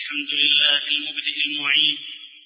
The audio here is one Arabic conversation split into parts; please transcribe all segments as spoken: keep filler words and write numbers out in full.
الحمد لله المبدئ المعيد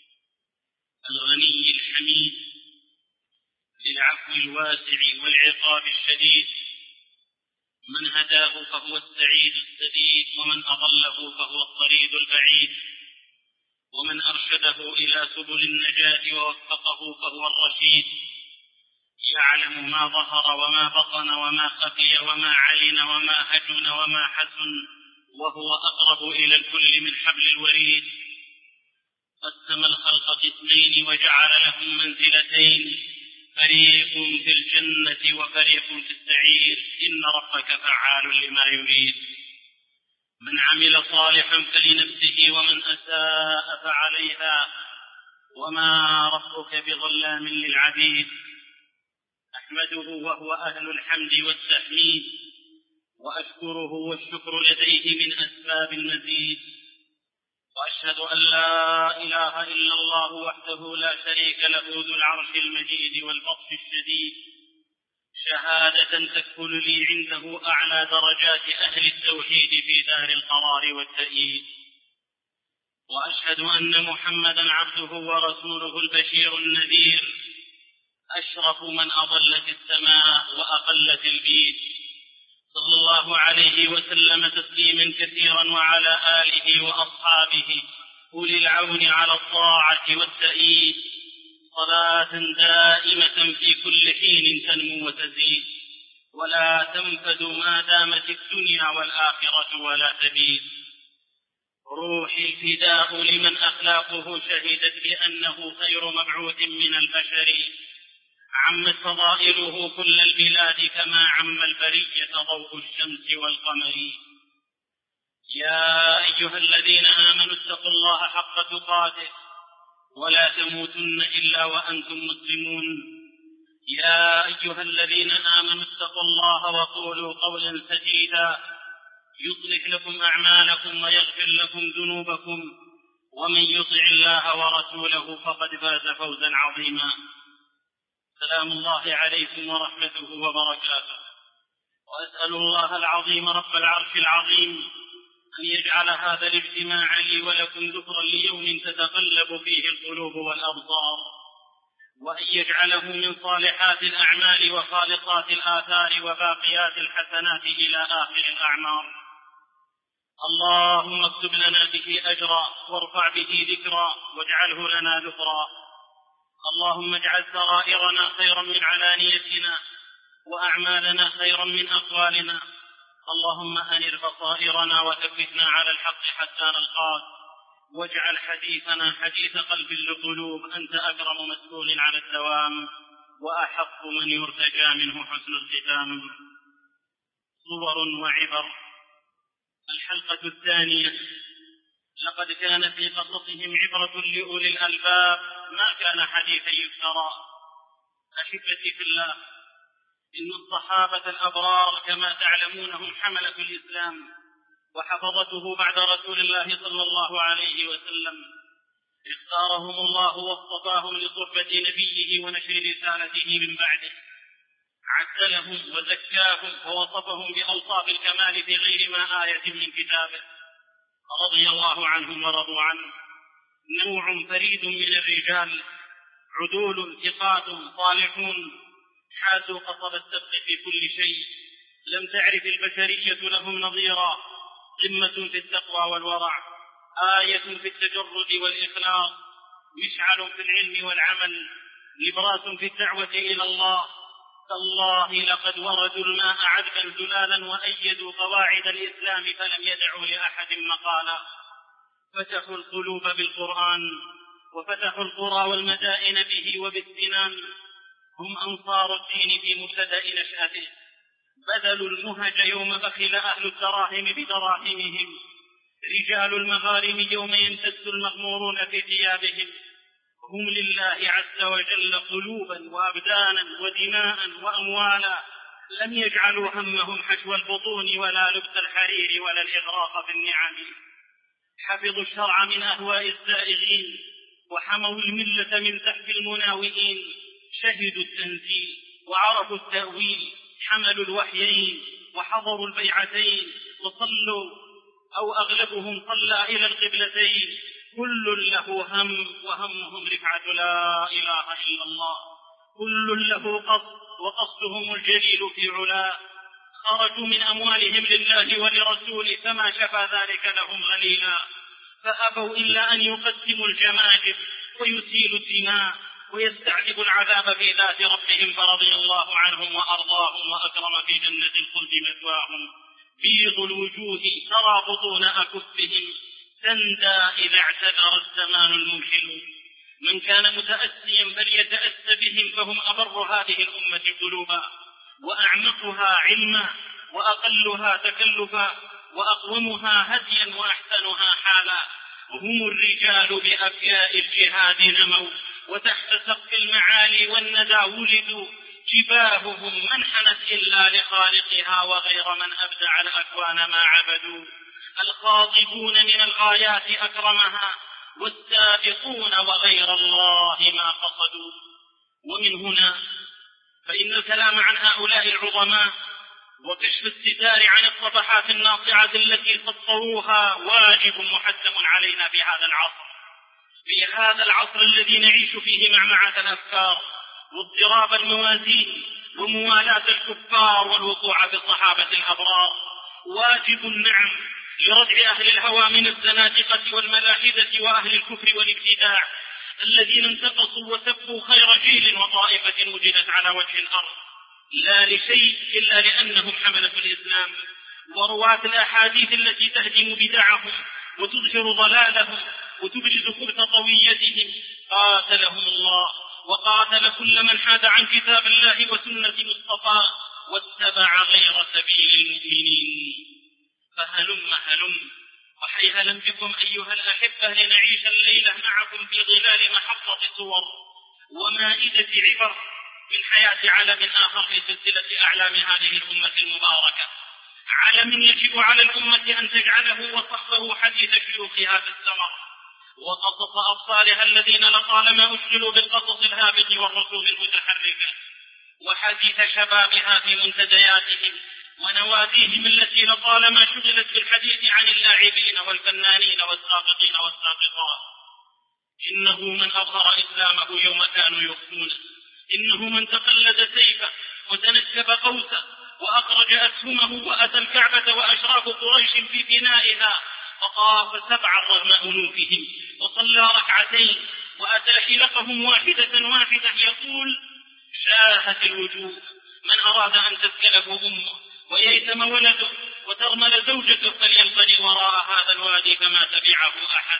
الغني الحميد للعفو الواسع والعقاب الشديد. من هداه فهو السعيد السديد، ومن أضله فهو الطريد البعيد، ومن أرشده إلى سبل النجاة ووفقه فهو الرشيد. يعلم ما ظهر وما بطن وما خفي وما علن وما هجن وما حسن، وهو أقرب إلى الكل من حبل الوريد. قسم الخلق قسمين وجعل لهم منزلتين، فريق في الجنة وفريق في السعير، إن ربك فعال لما يريد. من عمل صالحا فلنفسه ومن أساء فعليها، وما ربك بظلام للعبيد. أحمده وهو أهل الحمد والتحميد، وأشكره والشكر لديه من أسباب المزيد. وأشهد أن لا إله إلا الله وحده لا شريك له ذو العرش المجيد والبطش الشديد، شهادة تكفل لي عنده أعلى درجات أهل التوحيد في دار القرار والتأييد. وأشهد أن محمدا عبده ورسوله البشير النذير، أشرف من أضل في السماء وأقل في البيت، صلى الله عليه وسلم تسليما كثيرا، وعلى آله وأصحابه أولي العون على الطاعة والتأييد، صلاة دائمة في كل حين تنمو وتزيد، ولا تنفد ما دامت الدنيا والآخرة ولا تبيد. روحي الفداء لمن أخلاقه شهدت بأنه خير مبعوث من البشر، عمت فضائله كل البلاد كما عم البرية ضوء الشمس والقمر. يا أيها الذين آمنوا اتقوا الله حق تقاته ولا تموتن إلا وأنتم مسلمون. يا أيها الذين آمنوا اتقوا الله وقولوا قولا سديدا يصلح لكم أعمالكم ويغفر لكم ذنوبكم، ومن يطع الله ورسوله فقد فاز فوزا عظيما. سلام الله عليكم ورحمته وبركاته. وأسأل الله العظيم رب العرش العظيم أن يجعل هذا الاجتماع لي ولكم ذكرا ليوم تتقلب فيه القلوب والأبصار، وأن يجعله من صالحات الأعمال وخالصات الآثار وباقيات الحسنات إلى آخر الأعمار. اللهم اكتب لنا به أجرا، وارفع به ذكرا، واجعله لنا ذكرا. اللهم اجعل سرائرنا خيرا من علانيتنا، وأعمالنا خيرا من أقوالنا. اللهم أنر بصائرنا وثبتنا على الحق حتى نلقاك، واجعل حديثنا حديث قلب لقلوب، أنت أكرم مسؤول على الدوام، وأحق من يرتجى منه حسن الختام. صور وعبر. الحلقة الثانية. لقد كان في قصصهم عبرة لأولي الألباب، ما كان حديثا يفترى. أحبتي في الله، إن الصحابة الأبرار كما تعلمون هم حملة الإسلام وحفظته بعد رسول الله صلى الله عليه وسلم. اختارهم الله واصطفاهم لصحبة نبيه ونشر رسالته من بعده، عدلهم وزكاهم ووصفهم بأوصاف الكمال في غير ما آية من كتابه، رضي الله عنهم ورضوا عنه. نوع فريد من الرجال، عدول ثقات صالحون، حازوا قصب السبق في كل شيء، لم تعرف البشرية لهم نظيرا. قمة في التقوى والورع، آية في التجرد والإخلاص، مشعل في العلم والعمل، نبراس في الدعوة إلى الله. تالله لقد وردوا الماء عذبا زلالا، وأيدوا قواعد الإسلام فلم يدعوا لأحد مقالا. فتحوا القلوب بالقرآن، وفتحوا القرى والمدائن به وبالسنان. هم أنصار الدين في مبتدأ نشأته، بذلوا المهج يوم بخل أهل الدراهم بدراهمهم، رجال المغارم يوم يمتد المغمورون في ثيابهم. هم لله عز وجل قلوبا وأبدانا ودماء وأموالا، لم يجعلوا همهم حشو البطون ولا لبس الحرير ولا الإغراق في النعم. حفظوا الشرع من أهواء الزائغين، وحموا الملة من تحت المناوئين. شهدوا التنزيل وعرفوا التأويل، حملوا الوحيين وحضروا البيعتين، وصلوا أو أغلبهم صلى إلى القبلتين، كل له هم وهمهم رفعة لا إله إلا الله، كل له قصد وقصدهم الجليل في علاه، خرجوا من أموالهم لله ولرسوله فما شفى ذلك لهم غليلا، فأبوا إلا أن يقدموا الجماجم ويسيلوا الدماء ويستعجبوا العذاب في ذات ربهم، فرضي الله عنهم وأرضاهم وأكرم في جنة الخلد مثواهم، بيض الوجوه ترى بطون أكفهم تندى إذا اعتذر الزمان الممحل، من كان متأسيا فليتأس بهم فهم أبر هذه الأمة قلوبا وأعمقها علما وأقلها تكلفا وأقومها هديا وأحسنها حالا، هم الرجال بأفياء الجهاد نموا وتحت سقف المعالي والندى ولدوا، جباههم منحنت إلا لخالقها وغير من أبدع الأكوان ما عبدوا، الخاضبون من الغايات أكرمها والسابقون وغير الله ما قصدوا. ومن هنا فإن الكلام عن هؤلاء العظماء وكشف الستار عن الصفحات الناصعة التي سطروها واجب محتم علينا في هذا العصر، في هذا العصر الذي نعيش فيه معمعة الأفكار واضطراب الموازين وموالاة الكفار والوقوع في الصحابة الأبرار، واجب نعم لردع أهل الهوى من الزنادقة والملاحدة وأهل الكفر والابتداع الذين انتقصوا وسبوا خير جيل وطائفة وجدت على وجه الأرض، لا لشيء إلا لأنهم حملة الإسلام ورواة الأحاديث التي تهدم بدعهم وتظهر ضلالهم وتبرز خبث طويتهم، قاتلهم الله وقاتل كل من حاد عن كتاب الله وسنة مصطفى واتبع غير سبيل المؤمنين. فهلم هلم وحيهلا بكم أيها الأحبة لنعيش الليلة معكم في ظلال محطة صور ومائدة عبر من حياة عالم آخر في سلسلة أعلام هذه الأمة المباركة، عالم يجب على الأمة أن تجعله وصحبه حديث شيوخ هذا الزمر وقصص أبطالها الذين لطالما أشغلوا بالقصص الهابط والرسوم المتحركة، وحديث شبابها في منتدياتهم ونواديهم التي لطالما شغلت بالحديث عن اللاعبين والفنانين والساقطين والساقطات. إنه من أظهر إسلامه يوم كانوا يخفونه، إنه من تقلد سيفه وتنكب قوسه وأخرج أسهمه وأتى الكعبة وأشراف قريش في بنائها فطاف سبعا رغم أنوفهم وصلى ركعتين وأتى حلقهم واحدة واحدة يقول: شاهت الوجوه من أراد أن تسكله أمه وييتم ولده وترمل زوجته فلينطلق وراء هذا الوادي فما تبعه أحد.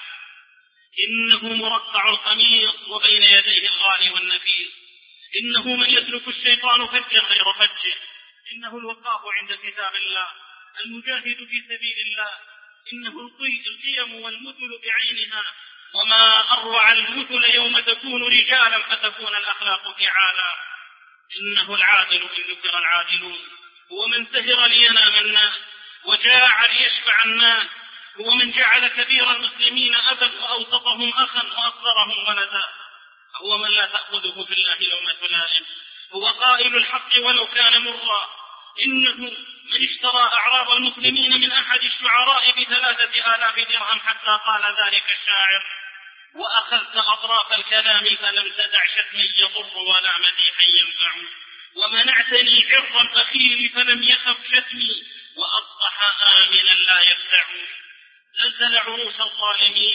إنه مرقع القميص وبين يديه الغالي والنفيس، إنه من يسلك الشيطان فجا غير فجه، إنه الوقاف عند كتاب الله المجاهد في سبيل الله، إنه القيم والمثل بعينها، وما أروع المثل يوم تكون رجالا فتكون الأخلاق فعالا. إنه العادل إن ذكر العادلون، هو من سهر لينام الناس وجاع ليشفع الناس، هو من جعل كبير المسلمين أبا وأوسطهم أخا وأصغرهم ولدا، هو من لا تأخذه في الله لومة لائم، هو قائل الحق ولو كان مرا. إنه من اشترى أعراض المسلمين من أحد الشعراء بثلاثة آلاف درهم حتى قال ذلك الشاعر: وأخذت أطراف الكلام فلم تدع شتمي يضر ولا مديحا ينفع، ومنعتني عرض البخيل فلم يخف شتمي، وأصبح آمنا لا يفزع. زلزل عروش الظالمين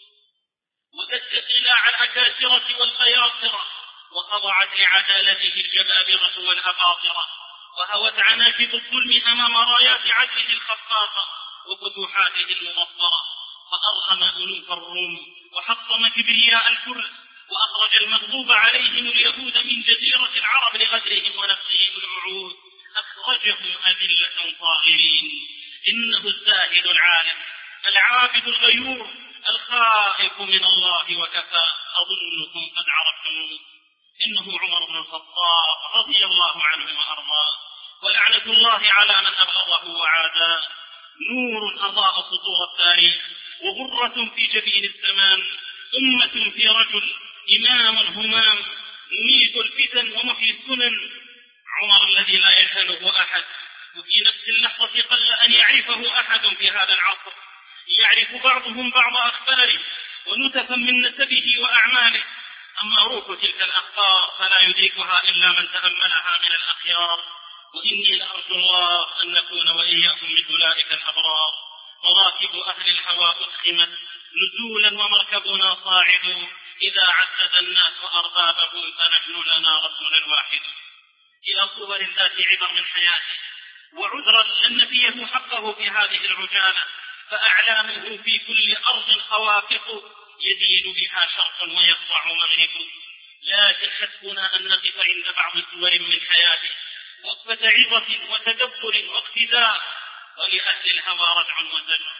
ودك قلاع الأكاسرة والخياصرة، وخضعت لعدالته الجبابرة والأباطرة، وهوت عناكب الظلم أمام رايات عدله الخفاقة وفتوحاته المبصرة، فأرغم أنوف الروم وحطم كبرياء الفرس، وأخرج المغضوب عليهم اليهود من جزيرة العرب لغدرهم ونقضهم الوعود، أخرجهم أذلة صاغرين. إنه الزاهد العالم العابد الغيور الخائف من الله وكفى، أظنكم قد عرفتموه. إنه عمر بن الخطاب رضي الله عنه وأرضاه، ولعنة الله على من أبغضه وعاداه، نور أضاء سطور التاريخ وغرة في جبين الزمان، أمة في رجل، إمام همام، مميت الفتن ومحيي السنن. عمر الذي لا يجهله أحد، وفي نفس اللحظة قل أن يعرفه أحد في هذا العصر، يعرف بعضهم بعض أخباره ونتفا من نسبه وأعماله. أما روح تلك الأخبار فلا يدركها إلا من تأملها من الأخيار. وإني لأرجو الله أن نكون وإياكم من أولئك الأبرار. مراكب أهل الهوى أسخمت نزولا ومركبنا صاعد، إذا عدد الناس أربابهم فنحن لنا رسول واحد. إلى صور ذات عبر من حياته، وعذرا لن نفيه حقه في هذه العجالة، فأعلامه في كل أرض خوافق يدين بها شرق ويخضع مغرب. لكن حسبنا أن نقف عند بعض صور من حياته وقفة عظة وتدبر واقتداء، ولأهل الهوى ردع وزجر.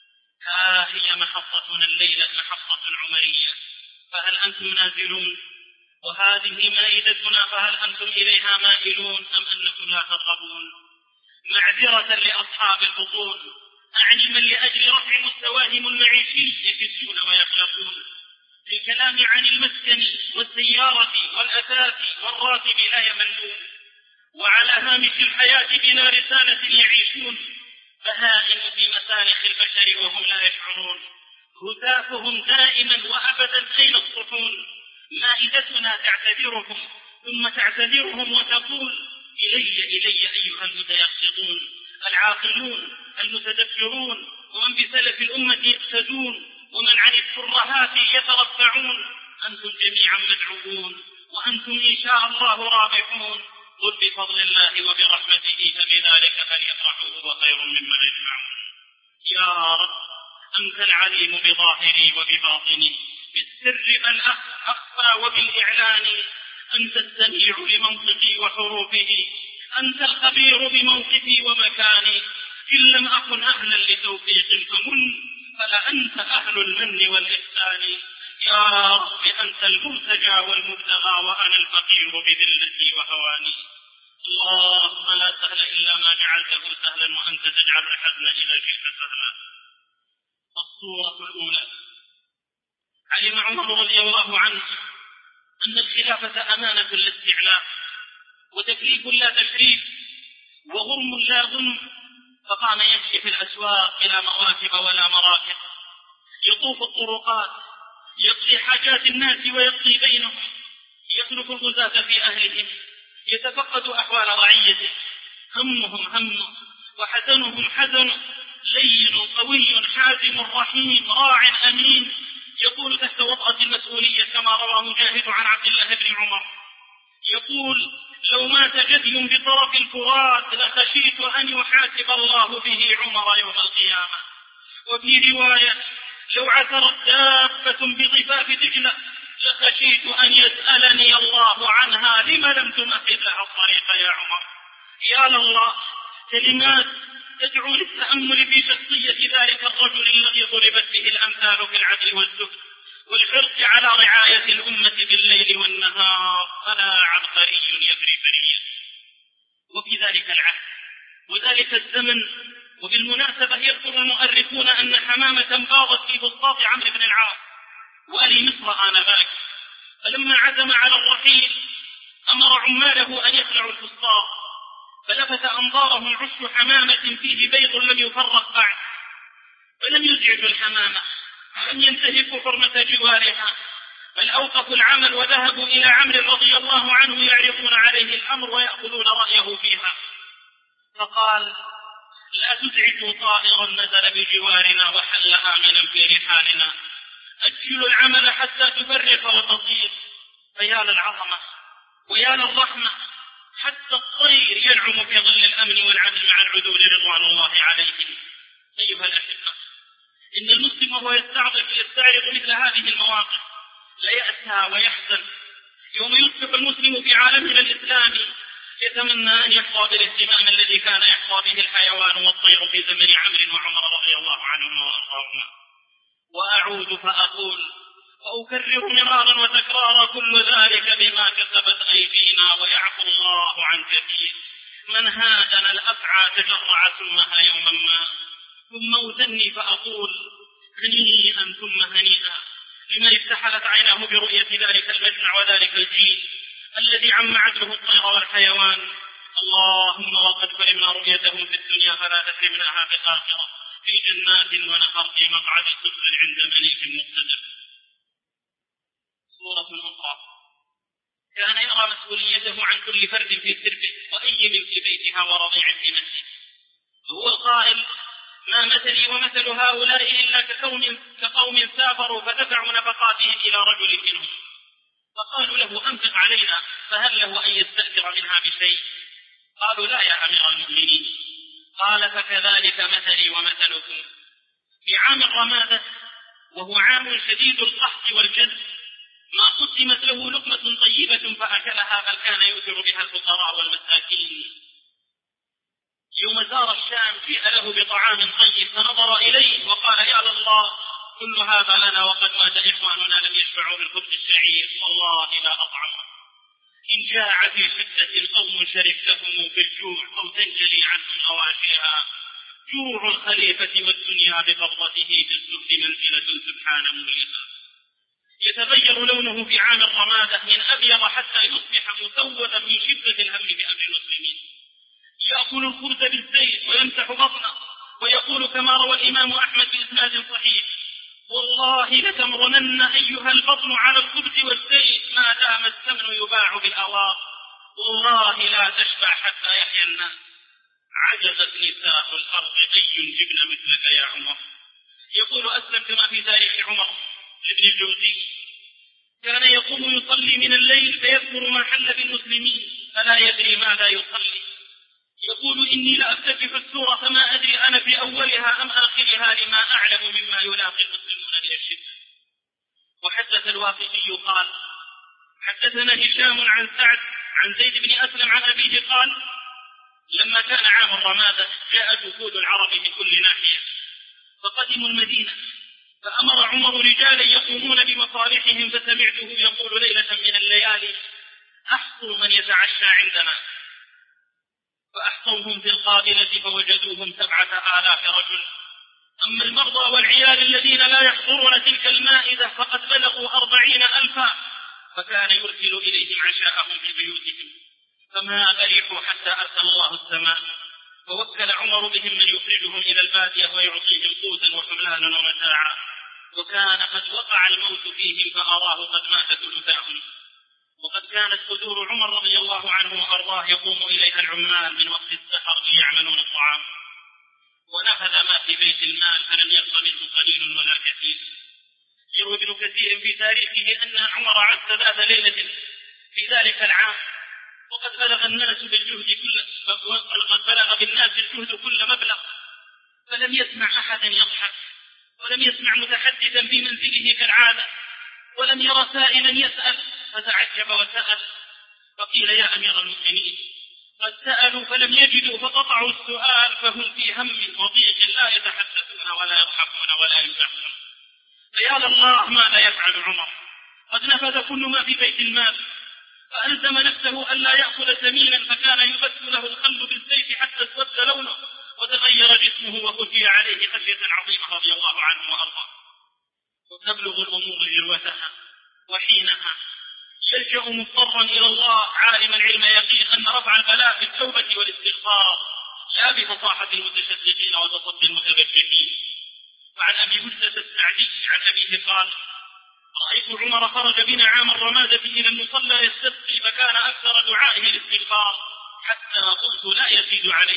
ها هي محطتنا الليلة محطة عمرية، فهل أنتم نازلون؟ وهذه مائدتنا، فهل أنتم إليها مائلون أم أنكم لا ترغبون؟ معذرة لأصحاب البطون، أعني من لأجل رفع مستواهم المعيشي يكسون ويخلقون، للكلام عن المسكن والسيارة والأثاث والراتب لا يملون، وعلى هامش الحياة بلا رسالة يعيشون، بهائم في مسالخ البشر وهم لا يشعرون، هتافهم دائما وأبدا أين الصحون. مائدتنا تعتذرهم ثم تعتذرهم وتقول إلي إلي أيها المتيقظون العاقلون المتدبرون، ومن بسلف الأمة يقتدون، ومن عن الترهات يترفعون. أنتم جميعا مدعوون، وأنتم إن شاء الله رابحون. قل بفضل الله وبرحمته فبذلك فليفرحوا هو خير مما يجمعون. يا رب أنت العليم بظاهري وبباطني، بالسر بل أخفى وبالإعلان. أنت السميع لمنطقي وحروفه، أنت الخبير بموقفي ومكاني. إن لم أكن أهلا لتوفيق فمن، فلا أنت أهل المن والإحسان. يا رب أنت المرتجى والمبتغى، وأنا الفقير بذلتي وهواني. اللهم لا سهل إلا ما جعلته سهلا، وأنت تجعل الحزن إذا جئت سهلا. الصورة الأولى: علم عمر رضي الله عنه أن الخلافة أمانة الاستعلاء، وتكليف لا تشريف، وغرم لا غنم، فقام يمشي في الأسواق بلا مواكب ولا مراكب، يطوف الطرقات، يقضي حاجات الناس ويقضي بينهم، يخلف الغزاة في أهلهم، يتفقد أحوال رعيته، همهم همه وحزنهم حزنه، لين قوي حازم رحيم راع أمين، يقول تحت وطأة المسؤولية كما روى مجاهد عن عبد الله بن عمر، يقول: لو مات جدي بطرف الفرات لخشيت أن يحاسب الله به عمر يوم القيامة. وفي رواية: لو عثرت دابة بضفاف دجلة لخشيت أن يسألني الله عنها لم لم تمهد لها الطريق يا عمر. يا لله، كلمات تدعو للتأمل في شخصية ذلك الرجل الذي ضربت به الأمثال في العدل والزهد والحرص على رعاية الأمة بالليل والنهار، فلا عبقري يجري فريا. وفي ذلك العهد وذلك الزمن، وبالمناسبة يذكر المؤرخون أن حمامة باضت في بسطاط عمرو بن العاص وألي مصر آنذاك، فلما عزم على الرحيل أمر عماله أن يخلعوا الفسطاط، فلفت أنظارهم عش حمامة فيه بيض لم يفرق بعد، فلم يزعجوا الحمامة، لم ينتهكوا حرمة جوارها، بل أوقفوا العمل وذهبوا إلى عمرو رضي الله عنه يعرضون عليه الأمر ويأخذون رأيه فيها، فقال: لا تزعجوا طائرا نزل بجوارنا وحل آمنا في رحالنا، أجلوا العمل حتى تفرق وتطير. فيا للعظمة ويا للرحمة، حتى الطير ينعم في ظل الأمن والعدل مع العدول رضوان الله عليهم. أيها الأحبة، إن المسلم وهو يستعرض يستعرض مثل هذه المواقف لا يأسى ويحزن يوم يصبح المسلم في عالمنا الإسلامي يتمنى أن يحظى بالاهتمام الذي كان يحظى به الحيوان والطير في زمن عمرو وعمر رضي الله عنهما وأرضاهما. وأعود فأقول وأكرر مرارا وتكرارا: كل ذلك بما كسبت أيدينا، ويعفو الله عن كثير. من هادنا الأفعى تجرع ثمها يوما ما. ثم أثني فأقول: هنيئا ثم هنيئا لمن استحلت عيناه برؤية ذلك المجمع وذلك الجيل الذي عم عدله الطير والحيوان. اللهم وقد كرمنا رؤيتهم في الدنيا فلا تكرمناها في الآخرة في جنات ونهر في مقعد صدق عند مليك مقتدر. سورة أخرى: كان يرى مسؤوليته عن كل فرد في سربه وأيم في بيتها ورضيع في مسجده، هو القائل: ما مثلي ومثل هؤلاء إلا كقوم, كقوم سافروا فدفعوا نفقاتهم إلى رجل منهم فقالوا له أنفق علينا، فهل له أن يستأثر منها بشيء؟ قالوا لا يا أمير المؤمنين. قال: فكذلك مثلي ومثلكم. في عام الرمادة وهو عام شديد القحط والجد ما قسمت له لقمة طيبة فأكلها، بل كان يؤثر بها الفقراء والمساكين. يوم زار الشام جيء له بطعام طيب فنظر إليه وقال: يا لله، كل هذا لنا وقد مات إخواننا لم يشبعوا من خبز الشعير، والله لا أطعمه. إن جاع في شدة قوم شركتهم في الجوع أو تنجلي عنهم أواشيها، جوع الخليفة والدنيا بقبضته في السفل منزلة سبحان مولها. يتغير لونه في عام الرمادة من أبيض حتى يصبح مسودا من شدة الهم بأمر المسلمين. يأكل الخبز بالزيت ويمسح بطنه ويقول كما روى الإمام أحمد بإسناد صحيح: والله لتمرنن أيها البطن على الخبز والزيت ما دام الثمن يباع بالأواق، والله لا تشبع حتى يحيى الناس. عجزت نساء الأرض أن ينجبن مثلك يا عمر. يقول أسلم كما في تاريخ عمر ابن الجوزي: كان يقوم يصلي من الليل فيذكر ما حل بالمسلمين فلا يدري ماذا يصلي. يقول: إني لأفتتح السورة فما أدري أنا في أولها أم آخرها لما أعلم مما يلاقي المسلمون من الشدة. وحدث الواقدي قال: حدثنا هشام عن سعد عن زيد بن أسلم عن أبيه قال: لما كان عام الرمادة جاءت وفود العرب من كل ناحية فقدموا المدينة، فأمر عمر رجالا يقومون بمصالحهم، فسمعته يقول ليلة من الليالي: أحصوا من يتعشى عندنا. فأحصوهم في القابلة فوجدوهم سبعة آلاف رجل. أما المرضى والعيال الذين لا يحضرون تلك المائدة فقد بلغوا أربعين ألفا، فكان يرسل إليهم عشاءهم في بيوتهم، فما برحوا حتى أرسل الله السماء، فوكل عمر بهم من يخرجهم إلى البادية ويعطيهم قوتا وحملانا ومتاعا، وكان قد وقع الموت فيهم فأراه قد مات ثلثاهم. وقد كانت صدور عمر رضي الله عنه وأرضاه يقوم إليها العمال من وقت السحر ليعملون الطعام، ونفذ ما في بيت المال فلم يبق منه قليل ولا كثير. يروي ابن كثير في تاريخه أن عمر عد ذات ليلة في ذلك العام وقد بلغ الناس بالجهد كل وقد بلغ بالناس الجهد كل مبلغ، فلم يسمع أحدا يضحك، ولم يسمع متحدثا في منزله كالعادة، ولم يرى سائلا يسأل، فتعجب وسأل، فقيل: يا أمير المؤمنين، قد سألوا فلم يجدوا فقطعوا السؤال، فهم في هم وضيق لا يتحدثون ولا يضحكون ولا يمزحون. فيا لله ماذا يفعل عمر؟ قد نفذ كل ما في بيت المال، فألزم نفسه أن لا يأكل ثمينا، فكان يبث له الخل بالزيت حتى اسود لونه وتغير جسمه وخشي عليه خشية عظيمة رضي الله عنه وأرضاه. وتبلغ الأمور ذروتها، وحينها يلجأ مضطرا إلى الله عالما علم يقين أن رفع البلاء بالتوبة والاستغفار لا بفصاحة المتشدقين وتصدي المتبجحين. وعن أبي بردة السعدي عن أبيه قال: رأيت عمر خرج بنا عام الرمادة إلى المصلى يستسقي، فكان أكثر دعائه الاستغفار حتى قلت لا يزيد عليه،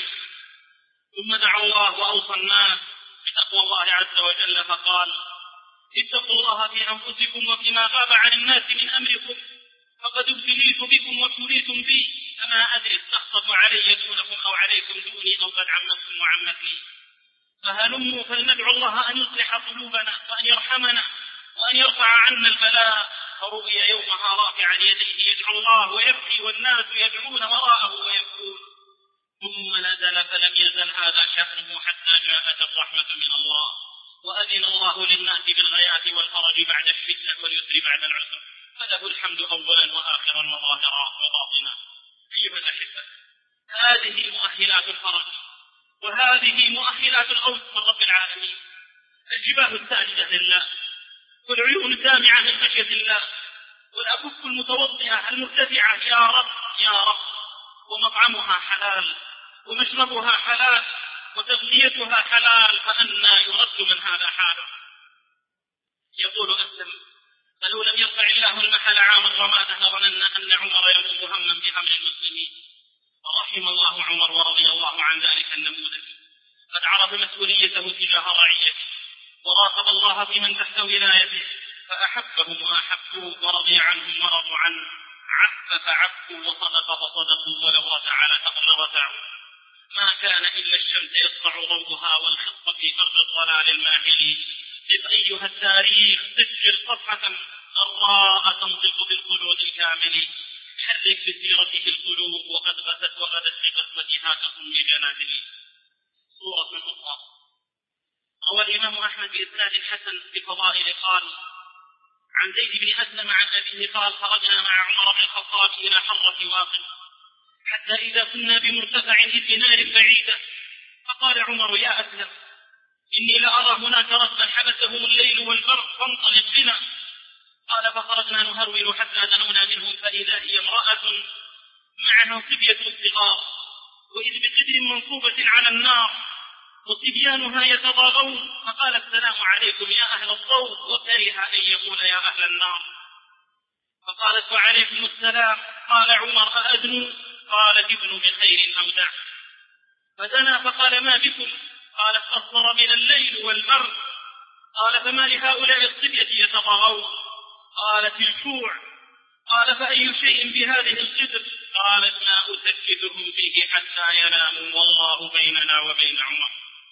ثم دعا الله وأوصى الناس بتقوى الله عز وجل فقال: اتقوا الله في أنفسكم وفيما غاب عن الناس من أمركم، فقد ابتليت بكم وابتليتم بي، فما أدري استخطف علي دونكم أو عليكم دوني أو قد عمتكم وعمتني، فهلموا فلندعو الله أن يصلح قلوبنا وأن يرحمنا وأن يرفع عنا البلاء. فرؤي يومها رافعا يديه يدعو الله ويبكي والناس يدعون وراءه ويبكون، ثم نزل فلم يزل هذا شأنه حتى جاءت الرحمة من الله، وأذن الله للناس بالغياث والفرج بعد الفتنة واليسر بعد العسر، فله الحمد أولا وآخرا وظاهرا وباطنا. أيها الأحبة، هذه مؤهلات الفرج، وهذه مؤهلات الأوس من رب العالمين. الجباه الساجدة لله، والعيون الدامعة من خشية الله، والأكف المتوضئة المرتفعة: يا رب يا رب. ومطعمها حلال ومشربها حلال وتغذيتها حلال، فأنى يرد من هذا حاله؟ يقول أسلم: فلو لم يرفع الله المحل عام الرمادة لظننا أن عمر يموت هما بأمر المسلمين. ورحم الله عمر ورضي الله عن ذلك النموذج، قد عرف مسؤوليته تجاه رعيته وراقب الله في من تحت ولايته، فأحبهم وأحبوه ورضي عنهم ورضوا عنه، عف فعفوا وصدق فصدقوا ولو رجع لرجعوا. ما كان إلا الشمس يسطع ضوءها والخصف في أرض الضلال الماهلين. إذ أيها التاريخ سجل صفحة غراء تنطق بالخلود الكامل، حرك بسيرته القلوب وقد غست وغدت بقسمتها كصم جنادل. سورة الحطام. روى الإمام أحمد بإسناد حسن في الفضائل قال: عن زيد بن أسلم عن أبيه قال: خرجنا مع عمر بن الخطاب إلى حرة واقف، حتى إذا كنا بمرتفع إذ نار بعيدة، فقال عمر: يا أسلم، إني لأرى هناك رجلا حبسهم الليل والبرق فانطلق بنا. قال: فخرجنا نهرول حتى دنونا منهم، فإذا هي امرأة معها صبية صغار، وإذ بقدر منصوبة على النار وصبيانها يتضاغون، فقال: السلام عليكم يا أهل الضوء، وكره أن يقول يا أهل النار، فقالت: وعليكم السلام. قال عمر: أأدنوا؟ قالت: ابن بخير أو دع. فدنا فقال: ما بكم؟ قالت: أصدر من الليل والبرد. قال: فما لهؤلاء الصبية يتضاغون؟ قالت: الجوع. قال: فأي شيء بهذه القدر؟ قالت: ما أسكتهم فيه حتى يناموا والله بيننا وبين عمر.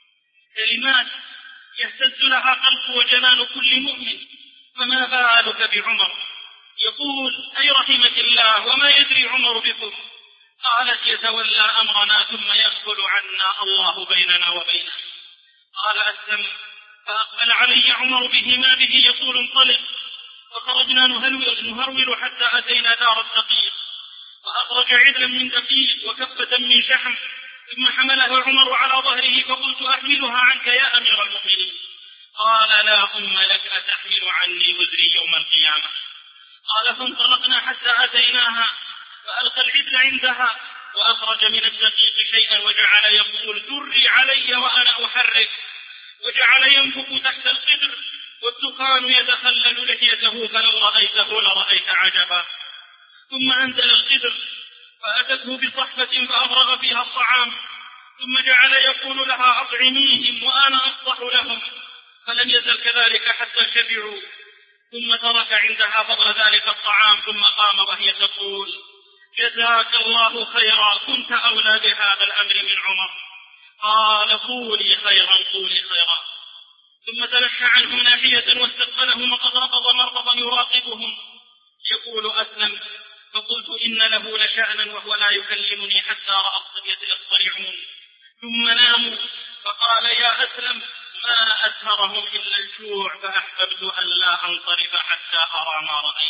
كلمات يهتز لها قلب وجنان كل مؤمن، فما بالك بعمر؟ يقول: أي رحمك الله، وما يدري عمر بكم؟ قالت: يتولى أمرنا ثم يغفل عنا الله بيننا وبينه. قال أسلم: فأقبل علي عمر به ما به يقول: انطلق. فخرجنا نهرول حتى أتينا دار الدقيق، فأخرج عدلا من دقيق وكفة من شحم، ثم حملها عمر على ظهره، فقلت: أحملها عنك يا أمير المؤمنين؟ قال: لا أم لك، أتحمل عني وزري يوم القيامة؟ قال: فانطلقنا حتى أتيناها، فألقى العدل عندها وأخرج من الدقيق شيئا وجعل يقول: دري علي وأنا أحرك، وجعل ينفق تحت القدر والدخان يتخلل لحيته، فلو رأيته لرأيت عجبا. ثم أنزل القدر فأتته بصحفة فأفرغ فيها الطعام، ثم جعل يقول لها: أطعميهم وأنا أصلح لهم، فلم يزل كذلك حتى شبعوا. ثم ترك عندها فضل ذلك الطعام، ثم قام وهي تقول: جزاك الله خيرا، كنت أولى بهذا الأمر من عمر. قال: قولي خيرا قولي خيرا. ثم تنحى عنهم ناحية واستقبلهم وقد رفض مرضا يراقبهم. يقول أسلم: فقلت: إن له لشأنا وهو لا يكلمني حتى رأى الصبية يصطرعون، ثم ناموا. فقال: يا أسلم، ما أسهرهم إلا الجوع، فأحببت أن لا أنصرف حتى أرى ما رأيت.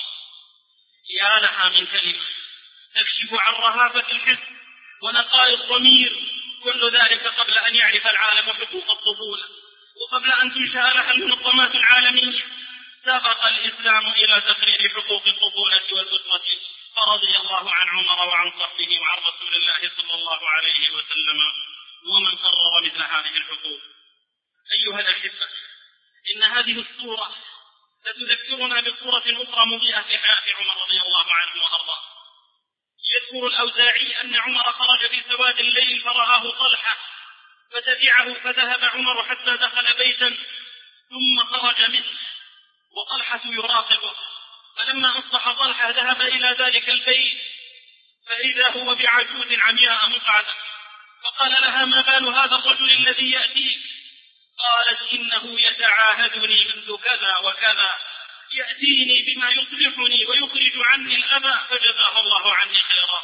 يا لها من كلمة تكشف عن رهافة الحس ونقاء الضمير، كل ذلك قبل أن يعرف العالم حقوق الطفولة، وقبل أن تنشأ لها المنظمات العالمية. سبق الإسلام إلى تقرير حقوق الطفولة والأسرة، فرضي الله عن عمر وعن صحبه وعن رسول الله صلى الله عليه وسلم ومن قرر مثل هذه الحقوق. أيها الأحبة، إن هذه الصورة ستذكرنا بصورة أخرى مضيئة في حياة عمر رضي الله عنه وأرضاه. يذكر الأوزاعي أن عمر خرج في سواد الليل فرآه طلحة فتبعه، فذهب عمر حتى دخل بيتا ثم خرج منه وطلحة يراقبه، فلما أصبح طلحة ذهب إلى ذلك البيت فإذا هو بعجوز عمياء مقعدة، فقال لها: ما بال هذا الرجل الذي يأتيك؟ قالت: إنه يتعاهدني منذ كذا وكذا، يأتيني بما يصلحني ويخرج عني الأذى، فجزاه الله عني خيرا.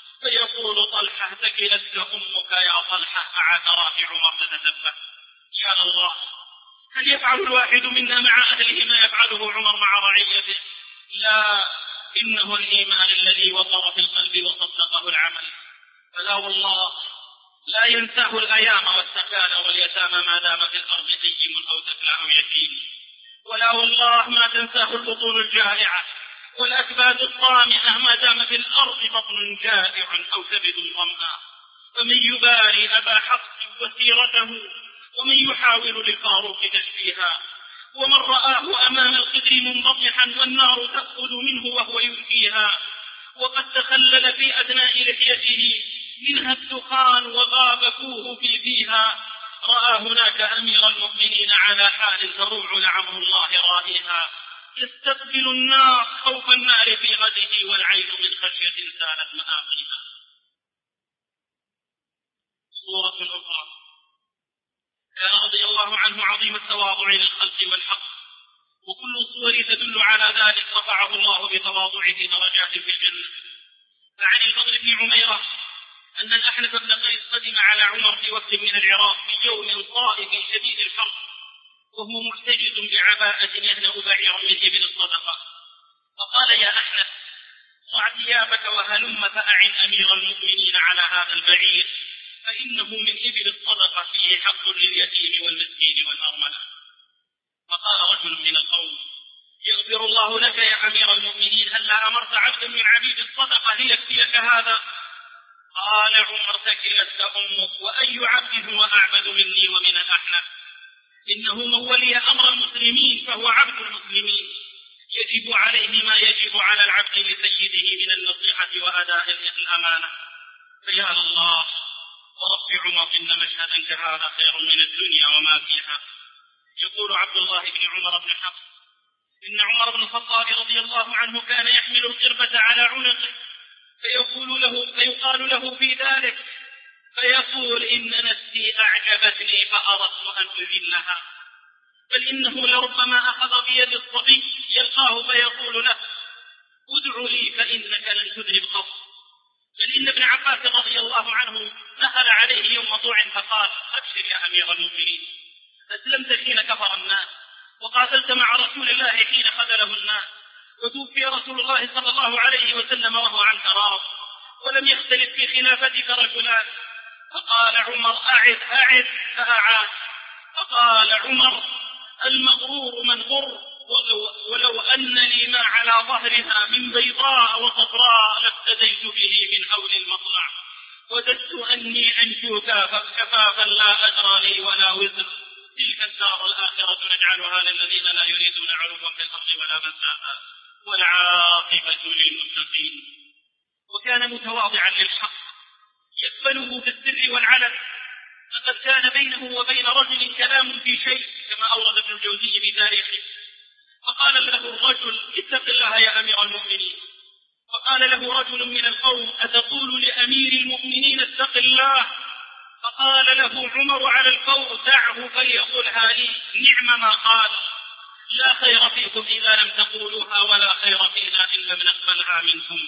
فيقول طلحة: ثكلتك أمك يا طلحة، مع ترى عمر تتسبح. يا الله، هل يفعل الواحد منا مع أهله ما يفعله عمر مع رعيته؟ لا، إنه الإيمان الذي وقر في القلب وصدقه العمل. فلا والله لا ينساه الأيام والسكالى واليتامى ما دام في الأرض أيم أو تكلى أو يتيم، ولا والله ما تنساه البطون الجائعة والأكباد الطامئة ما دام في الأرض بطن جائع أو كبد ظمآ. فمن يباري أبا حفص وسيرته ومن يحاول للفاروق تشفيها. ومن رآه أمام القدر منبطحا والنار تأخذ منه وهو يلقيها. وقد تخلل في أثناء لحيته منها الدخان وغاب كوه في فيها. رأى هناك أمير المؤمنين على حال تروع لعمر الله رائها، يستقبل النار خوف النار في غده والعين من خشية سالت مآقيها. صورة أخرى: كان رضي الله عنه عظيم التواضع للخلق والحق، وكل الصور تدل على ذلك رفعه الله بتواضعه درجات في الجنة. فعن الفضل في عميرة أن الأحنف بن قيس قدم على عمر في وقت من العراق في يوم صائب شديد الحر، وهو محتجز بعباءة يهنأ بعيرا من إبل الصدقة، فقال: يا أحنف، صع ثيابك وهلم فأعن أمير المؤمنين على هذا البعير، فإنه من إبل الصدقة فيه حق لليتيم والمسكين والأرملة. فقال رجل من القوم: يغفر الله لك يا أمير المؤمنين، هلا أمرت عبدا من عبيد الصدقة ليكفيك هذا؟ قال عمر: ثكلتك أمك، وأي عبد هو أعبد مني ومن الأحنف؟ إنه من ولي أمر المسلمين فهو عبد المسلمين، يجب عليه ما يجب على العبد لسيده من النصيحة وأداء الأمانة. فيا الله ورب عمر، إن مشهدا كهذا خير من الدنيا وما فيها. يقول عبد الله بن عمر بن حفص: إن عمر بن الخطاب رضي الله عنه كان يحمل القربة على عنقه، فيقول له فيقال له في ذلك فيقول: إن نفسي أعجبتني فأردت أن أذلها. بل إنه لربما أخذ بيد الصبي يلقاه فيقول له: ادع لي فإنك لن تذنب قط. بل إن ابن عباس رضي الله عنه دخل عليه يوم طوع فقال: أبشر يا أمير المؤمنين، أسلمت حين كفر الناس، وقاتلت مع رسول الله حين خذله الناس، وتوفي رسول الله صلى الله عليه وسلم وهو عنك راض، ولم يختلف في خلافتك رجلان. فقال عمر: أعد أعد، فأعاد. فقال عمر: المغرور من غر، ولو, ولو أن لي ما على ظهرها من بيضاء وصفراء لافتديت به من هول المطلع، وددت أني أنجوك كفافا لا أجرى لي ولا وزر. تلك الدار الآخرة نجعلها للذين لا يريدون علوا في الأرض ولا فسادا، والعاقبة للمتقين. وكان متواضعا للحق يقبله في السر والعلن، لقد كان بينه وبين رجل كلام في شيء كما أورد ابن الجوزي بتاريخه. فقال له الرجل: اتق الله يا أمير المؤمنين. فقال له رجل من القوم: أتقول لأمير المؤمنين اتق الله؟ فقال له عمر على القول: دعه فليقولها لي، نعم ما قال، لا خير فيكم إذا لم تقولوها، ولا خير فينا إن لم نقبلها منكم.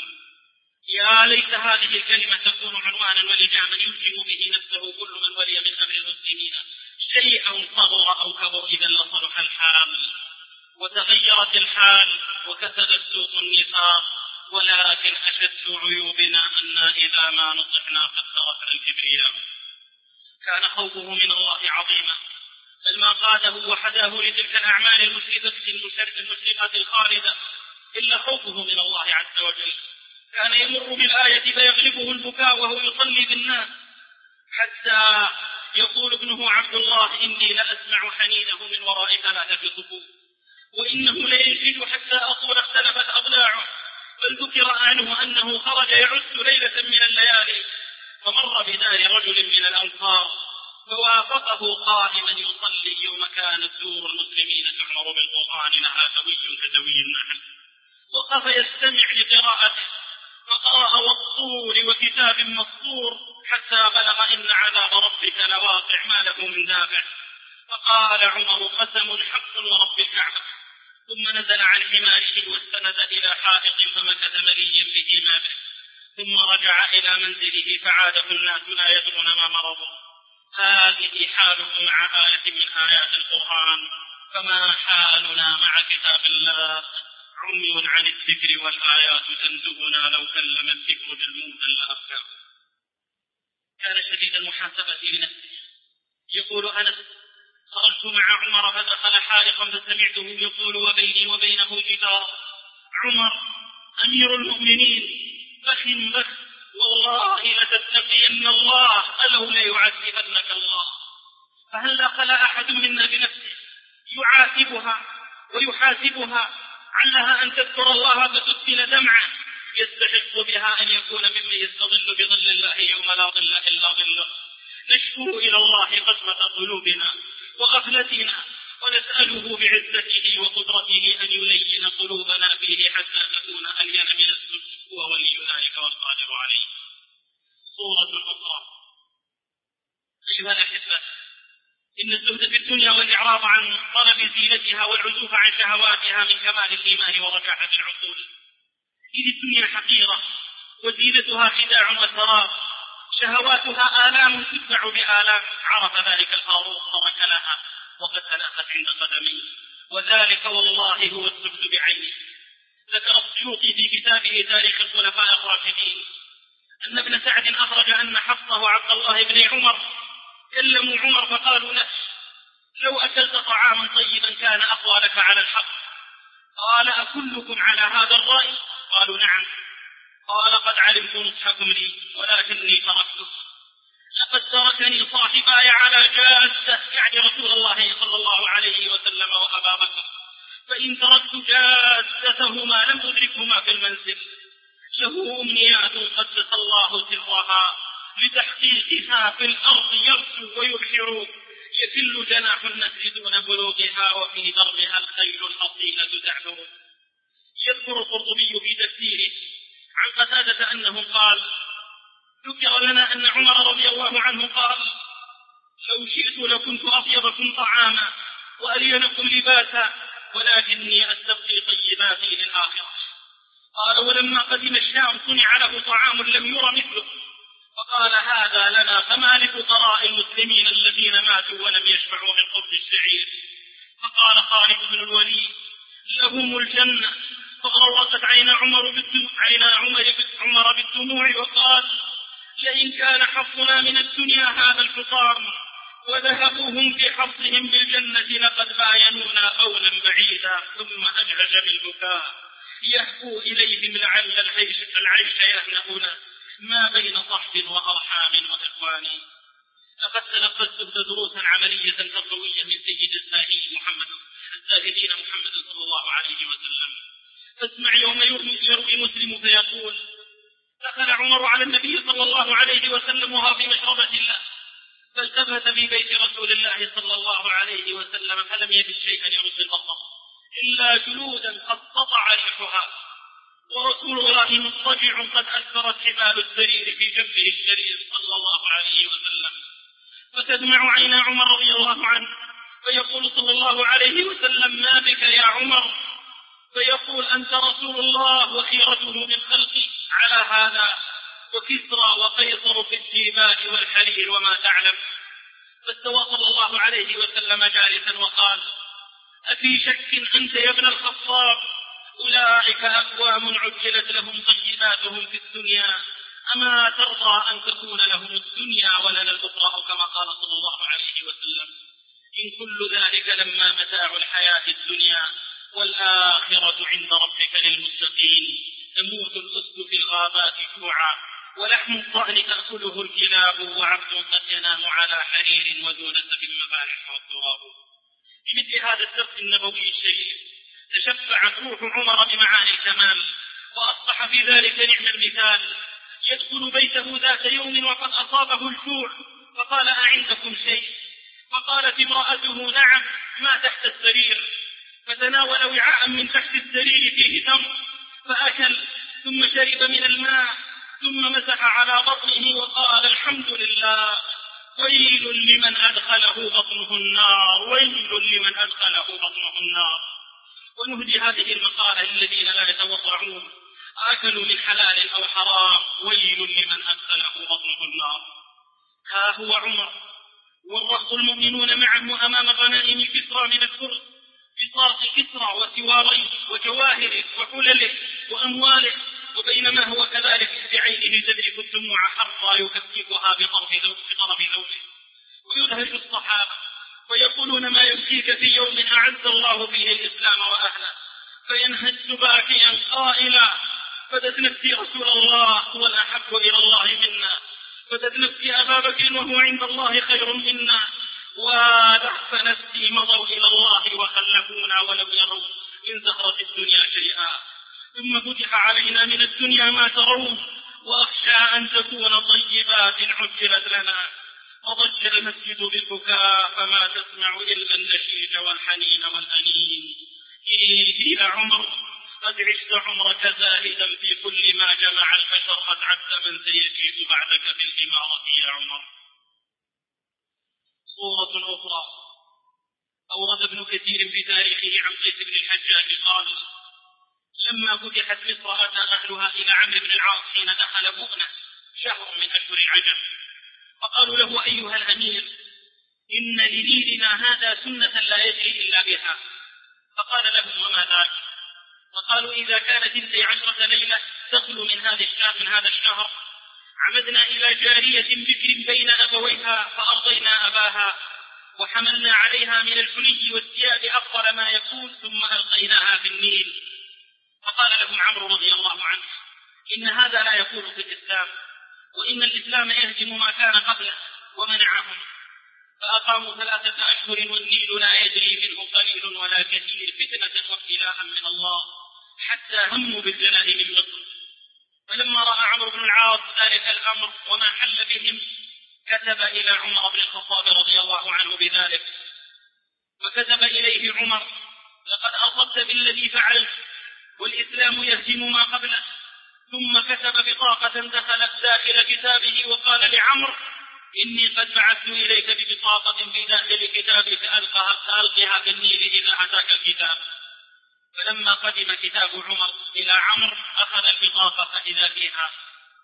يا ليت هذه الكلمة تكون عنوانا ولجاما يلزم به نفسه كل من ولي من أمر المسلمين شيئا صغر أو كبر، إذا لصلح الحال وتغيرت الحال وكسد السوق النفاق. ولكن أشد عيوبنا أن إذا ما نصحنا قد تركنا الكبرياء. كان خوفه من الله عظيما، بل ما قاده وحداه لتلك الأعمال المشرقة الخالدة إلا خوفه من الله عز وجل. كان يمر بالآية فيغلبه البكاء وهو يصلي بالناس، حتى يقول ابنه عبد الله: إني لأسمع حنينه من وراء ثلاثة صفوف، وإنه لينشد حتى أطول اختلفت أضلاعه. بل ذكر عنه أنه خرج يعد ليلة من الليالي، فمر بدار رجل من الأنصار فوافقه قائما يصلي يوم كانت دور المسلمين تعمر بالقرآن لها دوي كدوي النحل. وقف يستمع لقراءته، فقرأ والطور وكتاب مسطور حتى بلغ: إن عذاب ربك لواقع ما له من دافع. فقال عمر: قسم حق ورب الكعبة. ثم نزل عن حماره واستند إلى حائط فمكث مليا به ما به، ثم رجع إلى منزله فعاده الناس لا يدرون ما مرضوا. هذه حالهم مع آية من آيات القرآن، فما حالنا مع كتاب الله؟ عمي عن الذكر والآيات تنزهنا، لو كلم الذكر بالموت لأبكى. كان شديد المحاسبة لنفسه. يقول أنس: خرجت مع عمر فدخل حائطا فسمعته يقول وبيني وبينه جدار. عمر أمير المؤمنين بخ بخ والله لتتقين الله ألو ليعذبنك الله. فهل خلا أحد منا بنفسه يعاتبها ويحاسبها علها أن تذكر الله فتسكن دمعه يستحق بها أن يكون ممن يستظل بظل الله يوم لا ظل إلا ظله. نشكو إلى الله قسوة قلوبنا وغفلتنا ونسأله بعزته وقدرته أن يلين قلوبنا فيه حتى تكون ألين من السجن، هو ولي ذلك والقادر عليه. صورة أخرى. أيها الأحبة، إن الزهد في الدنيا والإعراض عن طلب زينتها والعزوف عن شهواتها من كمال الإيمان ورجاحة العقول. إذ الدنيا حقيرة وزينتها خداع وسراب، شهواتها آلام تتبع بآلام. عرف ذلك الفاروق ترك لها وقد تلاقت عند قدميه، وذلك والله هو الزهد بعينه. ذكر السيوطي في كتابه تاريخ الخلفاء الراشدين أن ابن سعد أخرج أن حفصه وعبد الله بن عمر كلموا عمر فقالوا له: لو أكلت طعاما طيبا كان أقوى لك على الحق. قال: أكلكم على هذا الرأي؟ قالوا: نعم. قال: قد علمت نصحكم لي ولكني تركته. لقد تركني صاحباي على جادة، يعني رسول الله صلى الله عليه وسلم وأبا بكر، فإن تركت جادتهما لم أدركهما في المنزل. له أمنيات قدس الله سرها لتحقيقها في الأرض يرسو ويبحر، يفل جناح النسر دون بلوغها وفي دربها الخيل الأصيلة تعثر. يذكر القرطبي في تفسيره عن قتادة أنه قال: ذكر لنا أن عمر رضي الله عنه قال: لو شئت لكنت أطيبكم طعاما وألينكم لباسا ولكني أستبقي طيباتي للآخرة. قال: ولما قدم الشام صنع له طعام لم ير مثله، فقال: هذا لنا فما لفقراء المسلمين الذين ماتوا ولم يشبعوا من خبز الشعير. فقال خالد بن الوليد: لهم الجنة. فغرقت عين عمر بالدموع عين عمر بالدموع وقال: لئن كان حظنا من الدنيا هذا الفطام وذهبوهم في حظهم بالجنة لقد باينونا قولا بعيدا. ثم أجهج بالبكاء يهفو إليهم لعل العيش العيش يهنؤنا ما بين صحب وأرحام وإخوان. لقد تلقت دروسا عملية تربوية من سيد الزاهدين محمد الزاهدين محمد صلى الله عليه وسلم. فاسمع يوم يروي مسلم فيقول: دخل عمر على النبي صلى الله عليه وسلم وهو في مشربة الله، فالتفت في بيت رسول الله صلى الله عليه وسلم فلم يجد شيئا يرد البصر إلا جلودا قد قطع ريحها، ورسول الله مضطجع قد أثرت حبال السرير في جنبه الشريف صلى الله عليه وسلم. فتدمع عين عمر رضي الله عنه فيقول صلى الله عليه وسلم: ما بك يا عمر؟ فيقول: أنت رسول الله وخيرته من خلقي على هذا، وكسرى وقيصر في الجيبات والحرير وما تعلم. فاستوى صلى الله عليه وسلم جالسا وقال: أفي شك أنت يا ابن الخطاب؟ أولئك أقوام عجلت لهم طيباتهم في الدنيا، أما ترضى أن تكون لهم الدنيا ولنا الأخرى، أو كما قال صلى الله عليه وسلم: إن كل ذلك لما متاع الحياة الدنيا والآخرة عند ربك للمتقين. تموت الأسد في الغابات جوعا ولحم الضأن تأكله الكلاب، وعبد قد ينام على حرير ودون سب المفارح والتراب. بمثل هذا الدرس النبوي الشريف تشفعت روح عمر بمعاني الكمال، وأصبح في ذلك نعم المثال. يدخل بيته ذات يوم وقد أصابه الجوع، فقال: أعندكم شيء؟ فقالت امرأته: نعم، ما تحت السرير. فتناول وعاء من تحت السرير فيه تمر فأكل، ثم شرب من الماء، ثم مسح على بطنه وقال: الحمد لله، ويل لمن أدخله بطنه النار، ويل لمن أدخله بطنه النار. ونهدي هذه المقالة للذين لا يتوقعون أكلوا من حلال أو حرام، ويل لمن أدخله بطنه النار. ها هو عمر والرهط المؤمنون معه أمام غنائم كسرى من الفرس بساط كسرى وسواريه وجواهره وحلله وأمواله، وبينما هو كذلك بعينه تدرك الدموع حرا يكفكها بطرف ثوبه، ويدهش الصحابة ويقولون: ما يبكيك في يوم أعز الله فيه الإسلام وأهله؟ فينهج باكيا قائلا: بدت نفسي رسول الله هو الأحب إلى الله منا، بدت نفسي أبا بكر وهو عند الله خير منا، ولهف نفسي مضوا إلى الله وخلفونا ولم يروا من زهرة الدنيا شيئا. ثم فتح علينا من الدنيا ما ترون، وأخشى أن تكون طيبات عجلت لنا، فضج المسجد بالبكاء فما تسمع إلا النشيد والحنين والأنين. إيه يا عمر قد عشت عمرك زاهدا في كل ما جمع البشر، قد عبد من سيجيء بعدك بالإمارة يا عمر. صورة أخرى أورد ابن كثير في تاريخه عن قيس بن الحجاج قال: لما فتحت مصر أتى أهلها إلى عمرو بن العاص حين دخل مؤنة شهر من أشهر العجم، فقالوا له: أيها الأمير، إن لنيلنا هذا سنة لا يجري إلا بها. فقال لهم: وما ذاك؟ فقالوا: إذا كانت اثنتي عشرة ليلة تخلو من هذا الشهر من هذا الشهر عمدنا إلى جارية بكر بين أبويها فأرضينا أباها، وحملنا عليها من الحلي والثياب أفضل ما يكون، ثم ألقيناها في النيل. فقال لهم عمرو رضي الله عنه: إن هذا لا يكون في الإسلام، وإن الإسلام يهدم ما كان قبله، ومنعهم. فأقاموا ثلاثة أشهر والنيل لا يجري منه قليل ولا كثير، فتنة وابتلاء من الله، حتى هموا بالجلاء من مصر. فلما رأى عمرو بن العاص ذلك الأمر وما حل بهم كتب إلى عمر بن الخطاب رضي الله عنه بذلك، وكتب إليه عمر: لقد أصبت بالذي فعلت، والإسلام يهدم ما قبله. ثم كتب بطاقة دخلت داخل كتابه وقال لعمرو: إني قد بعثت إليك ببطاقة في داخل كتابك فألقها في النيل إذا أتاك الكتاب. فلما قدم كتاب عمر إلى عمرو أخذ البطاقة فإذا فيها: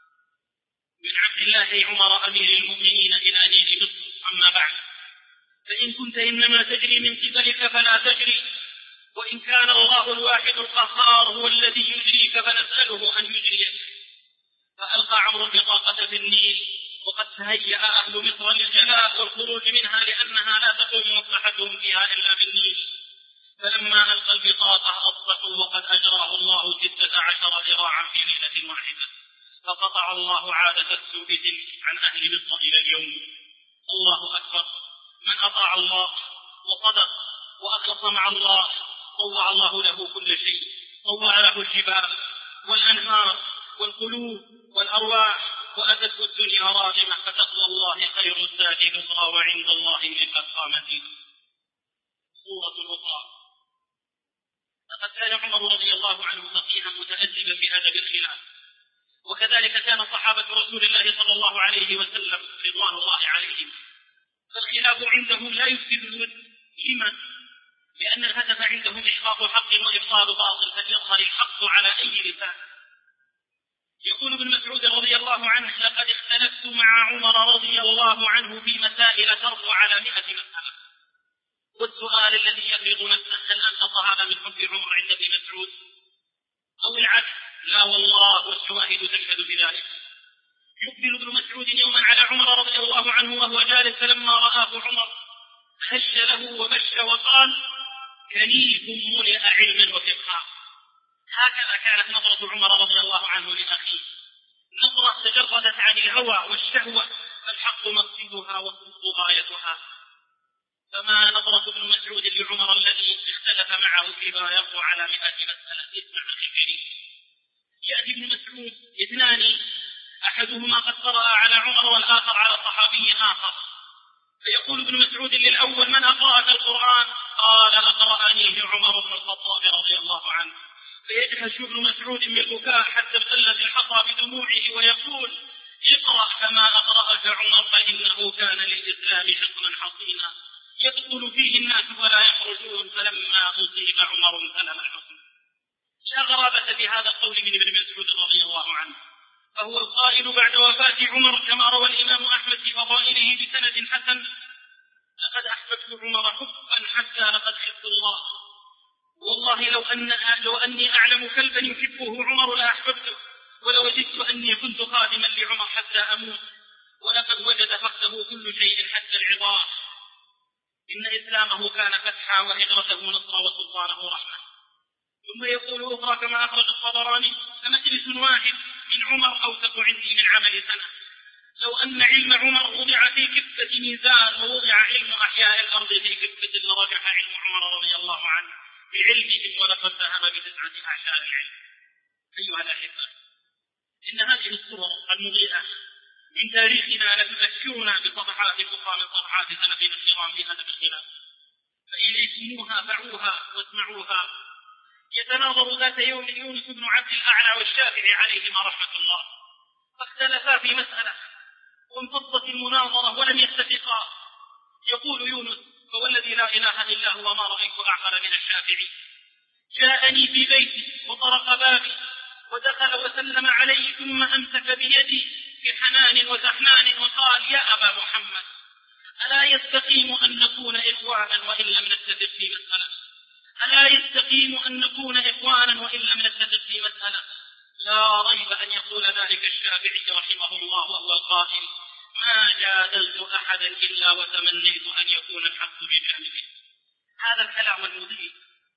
من عبد الله عمر أمير المؤمنين إلى نيل مصر، أما بعد، فإن كنت إنما تجري من قبلك فلا تجري، وإن كان الله الواحد القهار هو الذي يجريك فنسأله أن يجريك. فألقى عمرو البطاقة في النيل، وقد تهيأ أهل مصر للجلاء والخروج منها لأنها لا تقوم مصلحتهم فيها إلا بالنيل. فلما ألقى البطاقة أصبحوا وقد أجراه الله ستة عشر ذراعا في ليلة واحدة، فقطع الله عادة السوء عن أهل مصر إلى اليوم. الله أكبر! من أطاع الله وصدق وأخلص مع الله طوع الله له كل شيء، طوع له الجبال والأنهار والقلوب والأرواح، وأتته الدنيا راغمة، فتقوى الله خير الزاد بصرى، وعند الله من أقامة. صورة أخرى: لقد كان عمر رضي الله عنه فقيها متأدبا بأدب الخلاف، وكذلك كان صحابة رسول الله صلى الله عليه وسلم رضوان الله عليهم. فالخلاف عندهم لا يفسد الود. لما؟ لأن الهدف عندهم إحقاق حق وإبطال باطل، فليظهر الحق على أي لسان. يقول ابن مسعود رضي الله عنه: لقد اختلفت مع عمر رضي الله عنه في مسائل ترضى على مئة مسألة. والسؤال الذي يفرض نفسه: هل أنت صحابة من حب عمر عند ابن مسعود أو العكس؟ لا والله، والشواهد تشهد بذلك. يقبل ابن مسعود يوما على عمر رضي الله عنه وهو جالس، فلما رآه عمر خش له وبش وقال: كنيف ملئ علما وفقها. هكذا كانت نظرة عمر رضي الله عنه لأخيه، نظرة تجردت عن الهوى والشهوة، فالحق مقصدها والصدق غايتها. فما نظرة ابن مسعود لعمر الذي اختلف معه فيما يرضى على مئة مسألة؟ اسمع أخي الكريم. يأتي ابن مسعود اثنان، أحدهما قد قرأ على عمر والآخر على صحابي آخر، فيقول ابن مسعود للأول: من أقرأك القرآن؟ قال: أقرأنيه عمر بن الخطاب رضي الله عنه. فيجهش ابن مسعود من البكاء حتى ابتلت الحصى بدموعه ويقول: اقرأ كما أقرأك عمر، فإنه كان للإسلام حقنا حصينا يدخل فيه الناس ولا يخرجون، فلما أصيب عمر سلم الحكم. لا غرابة بهذا القول من ابن مسعود رضي الله عنه، فهو القائل بعد وفاة عمر كما روى الإمام أحمد في فضائله بسند حسن: لقد أحببت عمر حبا حتى لقد خفت الله، والله لو, أن لو أني أعلم كلبا يحبه عمر لأحببته، ولوجدت أني كنت خادما لعمر حتى أموت، ولقد وجد فقده كل شيء حتى العظام. إن إسلامه كان فتحا وهجرته نصرا وسلطانه رحمة. ثم يقول أخرى كما أخرج الطبراني: فمجلس واحد من عمر أوثق عندي من عمل سنة. لو أن علم عمر وضع في كفة ميزان ووضع علم أحياء الأرض في كفة لرجح علم عمر رضي الله عنه بعلمهم ولقد ذهب بتسعة أعشار العلم. أيها الأحبة، إن هذه الصور المضيئة من تاريخنا لتذكرنا بصفحات أخرى من صفحات سلفنا الكرام في هذا الخلاف، فإن اسموها فعوها واسمعوها. يتناظر ذات يوم يونس بن عبد الأعلى والشافعي عليهما رحمة الله، فاختلفا في مسألة وانفضت المناظرة ولم يتفقا. يقول يونس: فوالذي لا إله إلا هو ما رأيت أعقل من الشافعي، جاءني في بيتي وطرق بابي ودخل وسلم علي ثم أمسك بيدي بحنان وزحنان وقال: يا أبا محمد، ألا يستقيم أن نكون إخوانا وإن لم نتفق في مسألة؟ ألا يستقيم أن نكون إخوانا وإن لم نتفق في مسألة؟ لا ريب أن يقول ذلك الشافعي رحمه الله وهو القائل: ما جادلت أحدا إلا وتمنيت أن يكون الحق بجانبه. هذا الكلام المضيء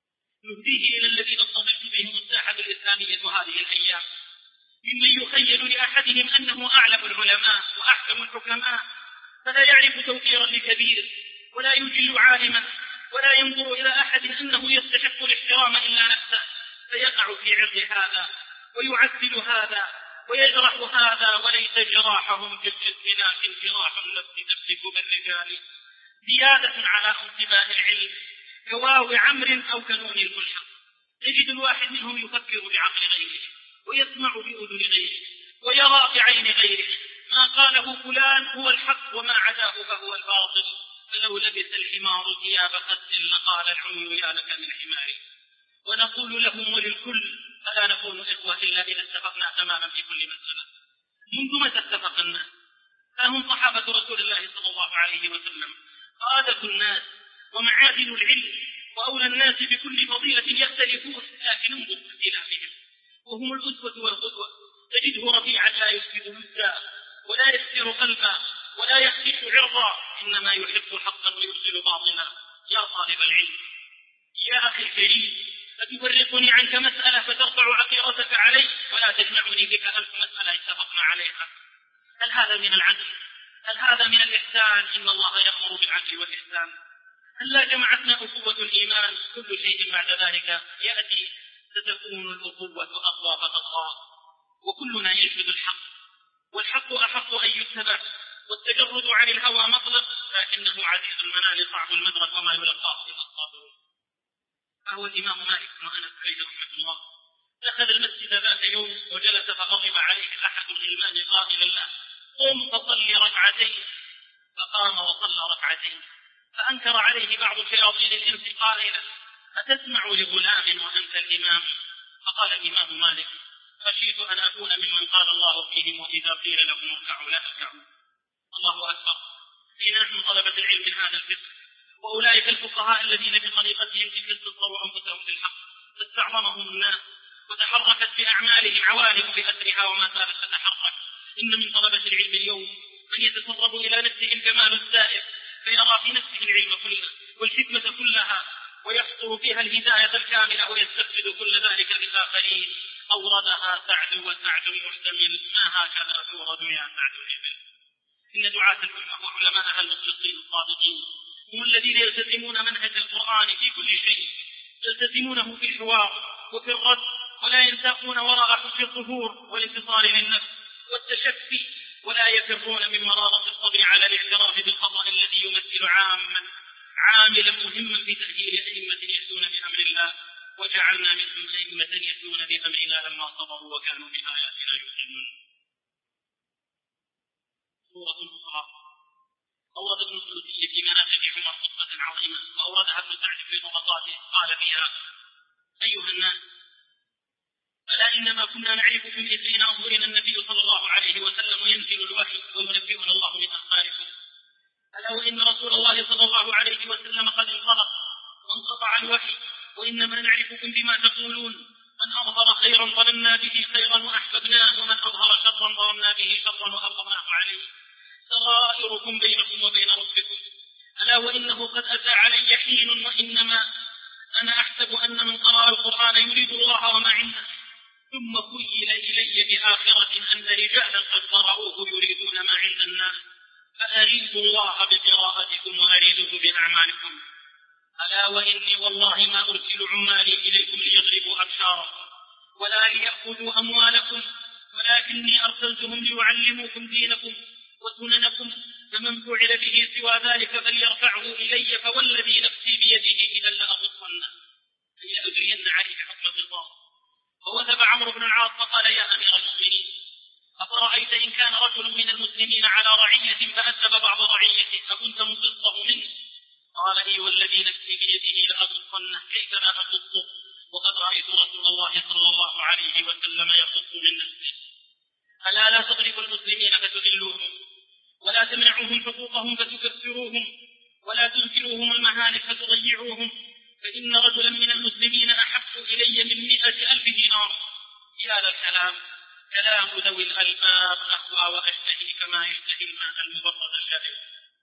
نهديه إلى الذين اصطدمت بهم الساحة الإسلامية هذه الأيام، ممن يخيل لأحدهم أنه أعلم العلماء وأحكم الحكماء، فلا يعرف توقيرا لكبير ولا يجل عالما ولا ينظر إلى أحد أنه يستحق الاحترام إلا نفسه، فيقع في عرض هذا ويعذب هذا ويجرح هذا، وليس جراحهم كالجنات انجراح النفس تمسك بالرجال، زيادة على انتباه العلم كواو عمر أو كنون الملحق. تجد الواحد منهم يفكر بعقل غيره ويسمع بأذن غيره ويرى بعين غيره ما قاله فلان هو الحق وما عداه فهو الباطل، فلو لبس الحمار ثياب خس لقال العمي يا لك من حماري. ونقول لهم وللكل: ألا نكون إخوة إلا إذا اتفقنا تماما في كل مسألة؟ منذ متى اتفقنا؟ فهم صحابة رسول الله صلى الله عليه وسلم قادة الناس ومعادن العلم وأولى الناس بكل فضيلة يختلفون، لكن انظر اختلافهم، وهم الأسوة والقدوة. تجده رفيعا لا يسجد مدا ولا يكسر قلبا ولا يخدش عرضا، إنما يحب حقا ويرسل باطلا. يا طالب العلم، يا أخي الكريم، أتفرقني عنك مسألة فترفع عقيرتك علي ولا تجمعني بك ألف مسألة اتفقنا عليها؟ هل هذا من العدل؟ هل هذا من الإحسان؟ إن الله يأمر بالعدل والإحسان. هل لا جمعتنا أخوة الإيمان؟ كل شيء بعد ذلك يأتي، ستكون الأخوة أقوى فتقوى، وكلنا ينشد الحق، والحق أحق أن يتبع، والتجرد عن الهوى مطلق، لكنه عزيز المنال صعب المدرك وما يلقاه إلا الصابرون. فهو الإمام مالك بن أنس عليه رحمة الله دخل المسجد ذات يوم وجلس فغضب عليه أحد الغلمان قائلا له: قم فصل ركعتين. فقام وصلى ركعتين، فأنكر عليه بعض شياطين الإنس قائلا: أتسمع لغلام وأنت الإمام؟ فقال الإمام مالك: خشيت أن أكون ممن قال الله فيهم وإذا قيل لهم اركعوا لا اركعوا. الله أكبر. في ناس من طلبة العلم من هذا الفقه، وأولئك الفقهاء الذين بطريقتهم تلك استطروا أنفسهم في الحق، فاستعظمهم الناس وتحركت بأعمالهم عوالم بأسرها وما زالت تتحرك. إن من طلبة العلم اليوم من يتسرب إلى نفسه الكمال الزائف، فيرى في نفسه العلم كله والحكمة كلها ويحصر فيها الهداية الكاملة ويستفسد كل ذلك بالآخرين. أوردها سعد وسعد محتمل، ما هكذا تورد يا سعد الإبل. إن دعاة الأمة وعلماءها المخلصين الصادقين هم الذين يلتزمون منهج القرآن في كل شيء، يلتزمونه في الحوار وفي الرد، ولا ينساقون وراء حسن الظهور والانتصار للنفس والتشفي، ولا يفرون من مرارة الصبر على الاعتراف بالخطأ الذي يمثل عاما عاملا مهما في تأهيل أئمة يأتون بأمر الله، وجعلنا منهم أئمة يأتون بأمرنا لما صبروا وكانوا بآياتنا يوقنون. سورة أخرى أورد ابن السدي في مناقب عمر خطبة عظيمة، وأوردها ابن سعد في طبقاته، قال فيها: أيها الناس، ألا إنما كنا نعرفكم إذ بين أظهرنا النبي صلى الله عليه وسلم ينزل الوحي وينبئنا الله من أخباركم. ألا وإن رسول الله صلى الله عليه وسلم قد انطلق وانقطع الوحي، وإنما نعرفكم بما تقولون. من أظهر خيرا ظننا به خيرا وأحببناه، ومن أظهر شرا ظننا به شرا وأبغضناه عليه. سرائركم بينكم وبين ربكم. ألا وإنه قد أتى علي حين وإنما أنا أحسب أن من قرأ القرآن يريد الله وما عنده، ثم خيل آخرة أن رجالا قد قرأوه يريدون ما عند الناس، فأريدوا الله بقراءتكم وأريدوه بأعمالكم. ألا وإني والله ما أرسل عمالي إليكم ليضربوا أبشاركم ولا ليأخذوا أموالكم، ولكني أرسلتهم ليعلموكم دينكم وسننكم، فمن فعل به سوى ذلك فليرفعه إلي، فوالذي نفسي بيده إذا لأغصن فليأجرين عليه حكم القصاص. فوثب عمرو بن العاص فقال يا أمير المؤمنين أفرأيت إن كان رجل من المسلمين على رعية فأسلب بعض رعيته أكنت مقصه منه؟ قال إي والذي نفسي بيده لأغصنه، كيف لا أغصه وقد رأيت رسول الله صلى الله عليه وسلم يغص من نفسه. ألا لا تضربوا المسلمين فتذلوهم، ولا تمنعوهم حقوقهم فتكسروهم، ولا تنكروهم المهالك فتضيعوهم، فإن رجلا من المسلمين أحب إلي من مئة ألف دينار. يا للكلام، كلام ذوي الألباب أقوى وأشتهي كما يشتهي الماء المبرد الجارف.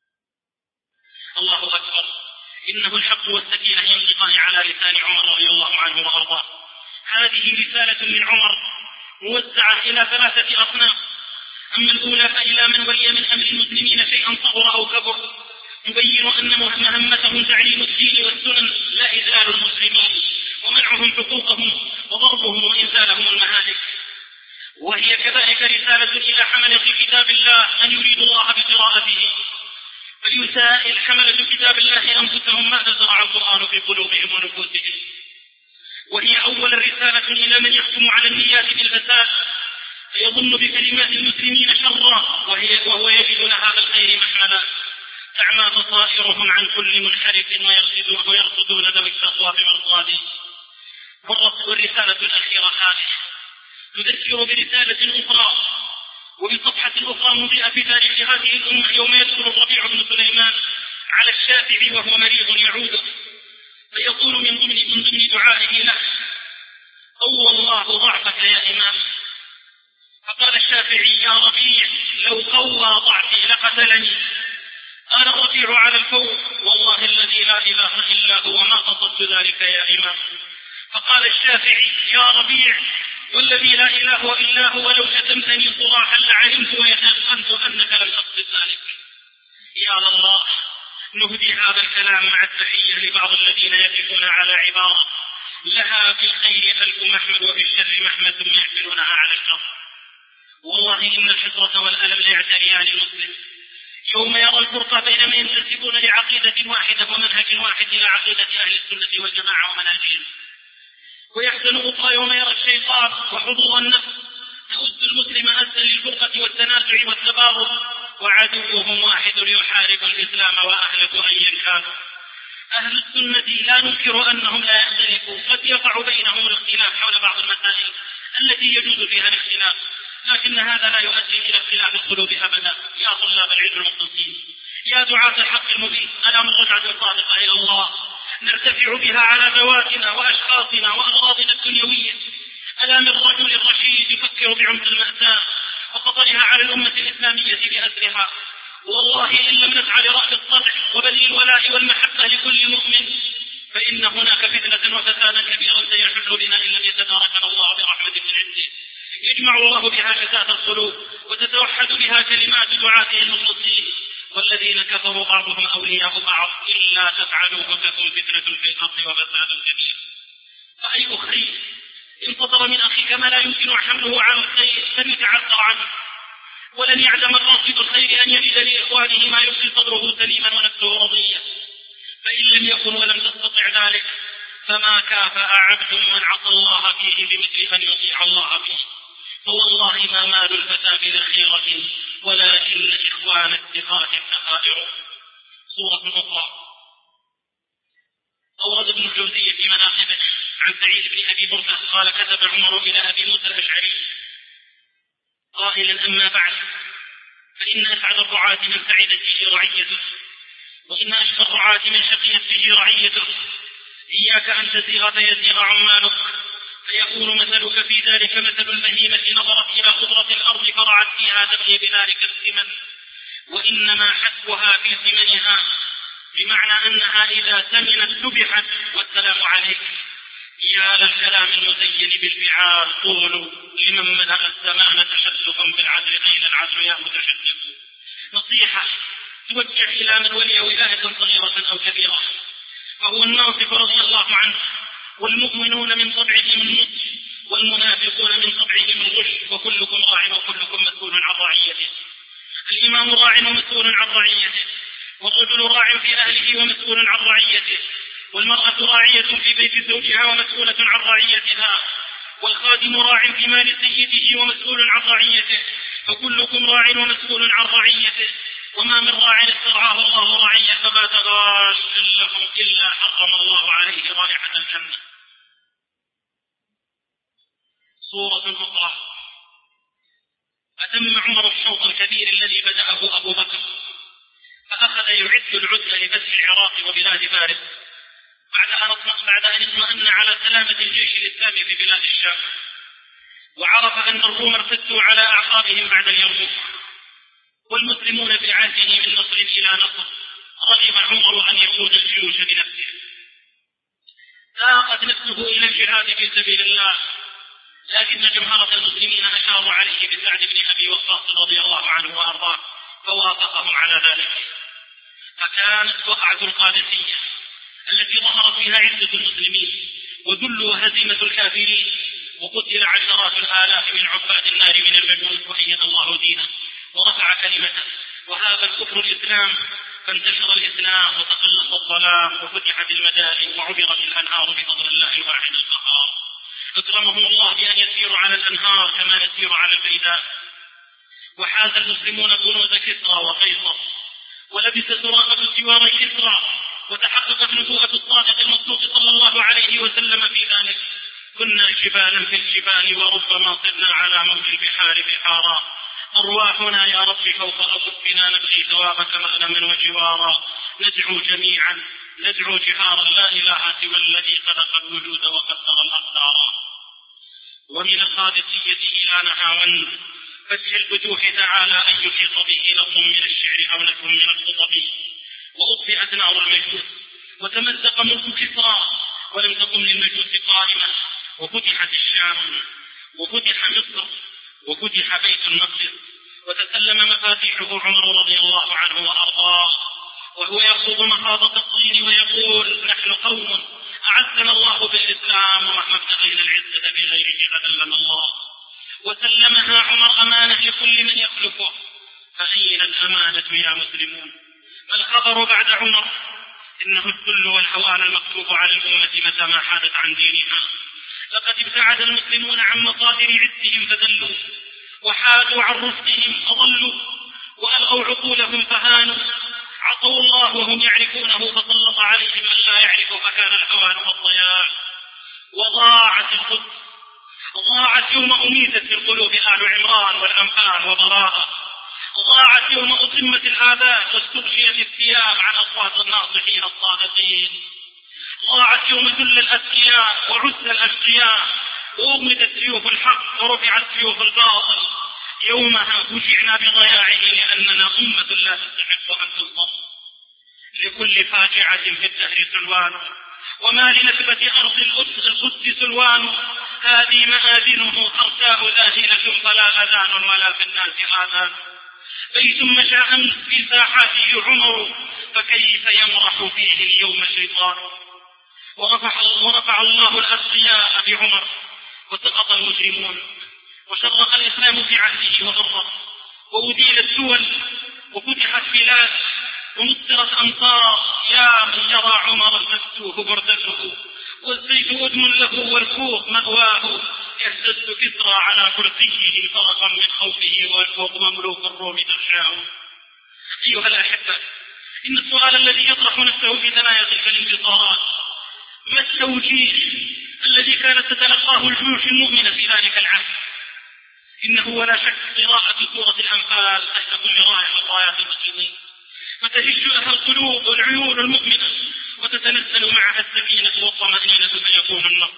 الله أكبر، إنه الحق والسكينة ينطقان على لسان عمر رضي الله عنه وأرضاه. هذه رسالة من عمر موزعة إلى ثلاثة أصناف. أما الأولى فإلى من ولي من أمر المسلمين شيئا صغر أو كبر، يبين أن مهمتهم تعليم الدين والسنن لا إذلال المسلمين ومنعهم حقوقهم وضربهم وإنزالهم المهالك. وهي كذلك رسالة إلى حملة كتاب الله أن يريدوا الله بقراءته، فليسائل حملة كتاب الله أنفسهم ماذا زرع القرآن في قلوبهم ونفوسهم. وهي أول رسالة إلى من يحكم على النيات بالفساد فيظن بكلمات المسلمين شرا وهو يجد لها بالخير محملا، تعمى بصائرهم عن كل منحرف ويرصدون ذوي التقوى بمرصاده. والرسالة الأخيرة حالة تذكر برسالة أخرى وبصفحة أخرى مضيئة في تاريخ هذه الأمة يوم يدخل الربيع بن سليمان على الشافعي وهو مريض يعود، فيقول من ضمن من ضمن دعائه له قوى الله ضعفك يا إمام. فقال الشافعي يا ربيع لو قوى ضعفي لقتلني، أنا الربيع على الفوق والله الذي لا إله إلا هو ما قصدت ذلك يا إمام. فقال الشافعي يا ربيع والذي لا إله إلا هو لو شتمتني صراحا لعلمت ويتيقنت أنك لم تقصد ذلك. يا الله، نهدي هذا الكلام مع التحية لبعض الذين يقفون على عبارة لها في الخير ألف محمد وفي الشر محمد ثم يحملونها على الشر. والله إن الحسرة والألم ليعتريان المسلم يوم يرى الفرقة بين من ينتسبون لعقيدة واحدة ومنهج واحد إلى عقيدة أهل السنة والجماعة ومنهجهم، ويحزن أخرى يوم يرى الشيطان وحضور النفس يؤد المسلم أسا للفرقة والتنازع والتباغض، وعدوهم واحد يحارب الإسلام وأهله أيا كانوا. أهل السنة لا ننكر أنهم لا يختلفوا، قد يقع بينهم الاختلاف حول بعض المسائل التي يجوز فيها الاختلاف، لكن هذا لا يؤدي إلى اختلاف القلوب أبدا. يا طلاب العلم المخلصين، يا دعاة الحق المبين، ألا من رجعة صادقة إلى الله نرتفع بها على ذواتنا وأشخاصنا وأغراضنا الدنيوية. ألا من رجل رشيد يفكر بعمق المأساة وخطرها على الأمة الإسلامية بأسرها. والله إن لم نسعى لرأي الطبع وبذل الولاء والمحبة لكل مؤمن فإن هناك فتنة وفسادا كبيرا سيحل بنا إن لم يتداركنا الله برحمة من عنده، يجمع الله بها شتات القلوب وتتوحد بها كلمات دعاته المخلصين. والذين كفروا بعضهم أولياء بعض إلا تفعلوه تكن فتنة في الأرض وفساد كبير. فأي خير إن صدر من أخيك ما لا يمكن حمله على الخير لن يتعثر عنه، ولن يعدم الراصد الخير أن يجد لإخوانه ما يبقي صدره سليما ونفسه رضيا. فإن لم يكن ولم تستطع ذلك فما كافأ عبد من عصى الله فيه بمثل أن يطيع الله فيه. فوالله ما مال الفتى بذخيرة ولكن إخوان الثقات التخائر. صورة أخرى أورد ابن الجوزي في مناقبه عن سعيد بن أبي بردة قال كتب عمر إلى أبي موسى الأشعري قائلا أما بعد فإن أسعد الرعاة من سعدت به رعيته، وإن أشقى الرعاة من شقيت به رعيته. إياك أن تزيغ فيزيغ عمالك، فيكون مثلك في ذلك مثل البهيمة نظرت إلى خضرة الأرض فرعت فيها تبغي بذلك الثمن، وإنما حسبها في ثمنها، بمعنى أنها إذا ثمنت سبحت والسلام عليك. يا للكلام المزين بالفعال قولوا لمن ملأ الزمان تشدقا بالعدل أين العدل يا متشدق. نصيحة توجه إلى من ولي ولاية صغيرة أو كبيرة فهو الناصف رضي الله عنه، والمؤمنون من طبعهم النصح والمنافقون من طبعهم الغش، وكلكم راع وكلكم مسؤول عن رعيته. الإمام راع ومسؤول عن رعيته، والرجل راع في أهله ومسؤول عن رعيته، والمرأة راعية في بيت زوجها ومسؤولة عن رعيتها، والخادم راع في مال سيده ومسؤول عن رعيته، فكلكم راع ومسؤول عن رعيته. وما من راع استرعاه الله رعية فبات غاشا لهم إلا حرم الله عليه رائحة الجنة. صورة أخرى: أتم عمر الشوط الكبير الذي بدأه أبو بكر، فأخذ يعد العدة لفتح العراق وبلاد فارس بعد أن اطمأن على سلامة الجيش الإسلامي في بلاد الشام، وعرف أن الروم ارتدوا على أعقابهم بعد اليرموك والمسلمون في عهده من نصر إلى نصر. رغب عمر أن يقود الجيوش بنفسه، ساقت نفسه إلى الجهاد في سبيل الله، لكن جمهرة المسلمين أشاروا عليه بسعد بن أبي وقاص رضي الله عنه وأرضاه فوافقهم على ذلك. فكانت وقعة القادسية التي ظهرت فيها عزة المسلمين وذل وهزيمة الكافرين، وقتل عشرات الآلاف من عباد النار من المجوس، وأيد الله دينه ورفع كلمته وهذا الكفر الإسلام، فانتشر الإسلام وتقلص الظلام وفتحت المدائن وعبرت الأنهار بفضل الله الواحد القهار. أكرمهم الله بأن يسيروا على الأنهار كما يسير على البيداء، وحاز المسلمون كنوز كسرى وقيصر، ولبس سراقة سوار كسرى، وتحققت نبوءة الصادق المصدوق صلى الله عليه وسلم في ذلك: كنا جبالا في الجبال وربما صرنا على موج البحار بحارا، أرواحنا يا رب فوق أكفنا نبغي ثوابك مغنما وجوارا، ندعو جميعا ندعو جهارا لا إله سوى الذي خلق الوجود وقدر الأقدار. ومن القادسية إلى نهاوند فتح الفتوح تعالى أن يحيط به لفظ من الشعر أو لفظ من الخطب، وأطفئت نار المجوس وتمزق ملك كسرى ولم تقم للمجوس قائمة، وفتحت الشام وفتح مصر وفتح بيت المقدس، وتسلم مفاتيحه عمر رضي الله عنه وأرضاه وهو يخوض مخاض الطين ويقول: نحن قوم أعزنا الله بالإسلام ومهما ابتغينا العزة بغيره أذلنا الله. وسلمها عمر أمانة لكل من يخلفه. فأين الأمانة يا مسلمون؟ ما الخبر بعد عمر؟ إنه الذل والهوان المكتوب على الأمة متى ما حادت عن دينها. لقد ابتعد المسلمون عن مصادر عزهم فذلوا، وحادوا عن رشدهم فضلوا، وألغوا عقولهم فهانوا، عصوا الله وهم يعرفونه فسلط عليهم من لا يعرف فكان الهوان والضياع. وضاعت القدس، ضاعت يوم أميتت في القلوب آل عمران والأنفال وبراءة، ضاعت يوم أتمت الآباء واستغشيت الثياب عن أصوات الناصحين الصادقين، ضاعت يوم ذل الأذكياء وعز الأشقياء، وأغمدت سيوف الحق ورفعت سيوف الباطل. يومها فجعنا بضياعه لأننا أمة لا تستحق أن تظلم. لكل فاجعة في الدهر سلوان، وما لنسبة أرض القدس سلوان، هذه مآذنه خرساء ذاهلة فلا أذان ولا في الناس آذان. بيت مشى أمس في ساحاته عمر، فكيف يمرح فيه اليوم شيطان. ورفع, ورفع الله الأسقياء بعمر، وسقط المجرمون، وشرق الإسلام في عهده وضره، وأديل الدول، وفتحت بلاد، ومسرت أمطار. يا من يرى عمر المفتوح بردته، والزيت أدم له والكوخ مأواه، يهتز كسرى على كرسيه فرقا من خوفه، والفوق مملوك الروم تخشاه. أيها الأحبة، إن السؤال الذي يطرح نفسه في ثنايا تلك الانتصارات: ما التوجيه الذي كانت تتلقاه الجيوش المؤمنة في ذلك العهد؟ إنه ولا شك قراءة سورة الأنفال تحت كل راية من رايات المسلمين، فتهج لها القلوب والعيون المؤمنة، وتتنزل معها السكينة والطمأنينة فيكون النصر.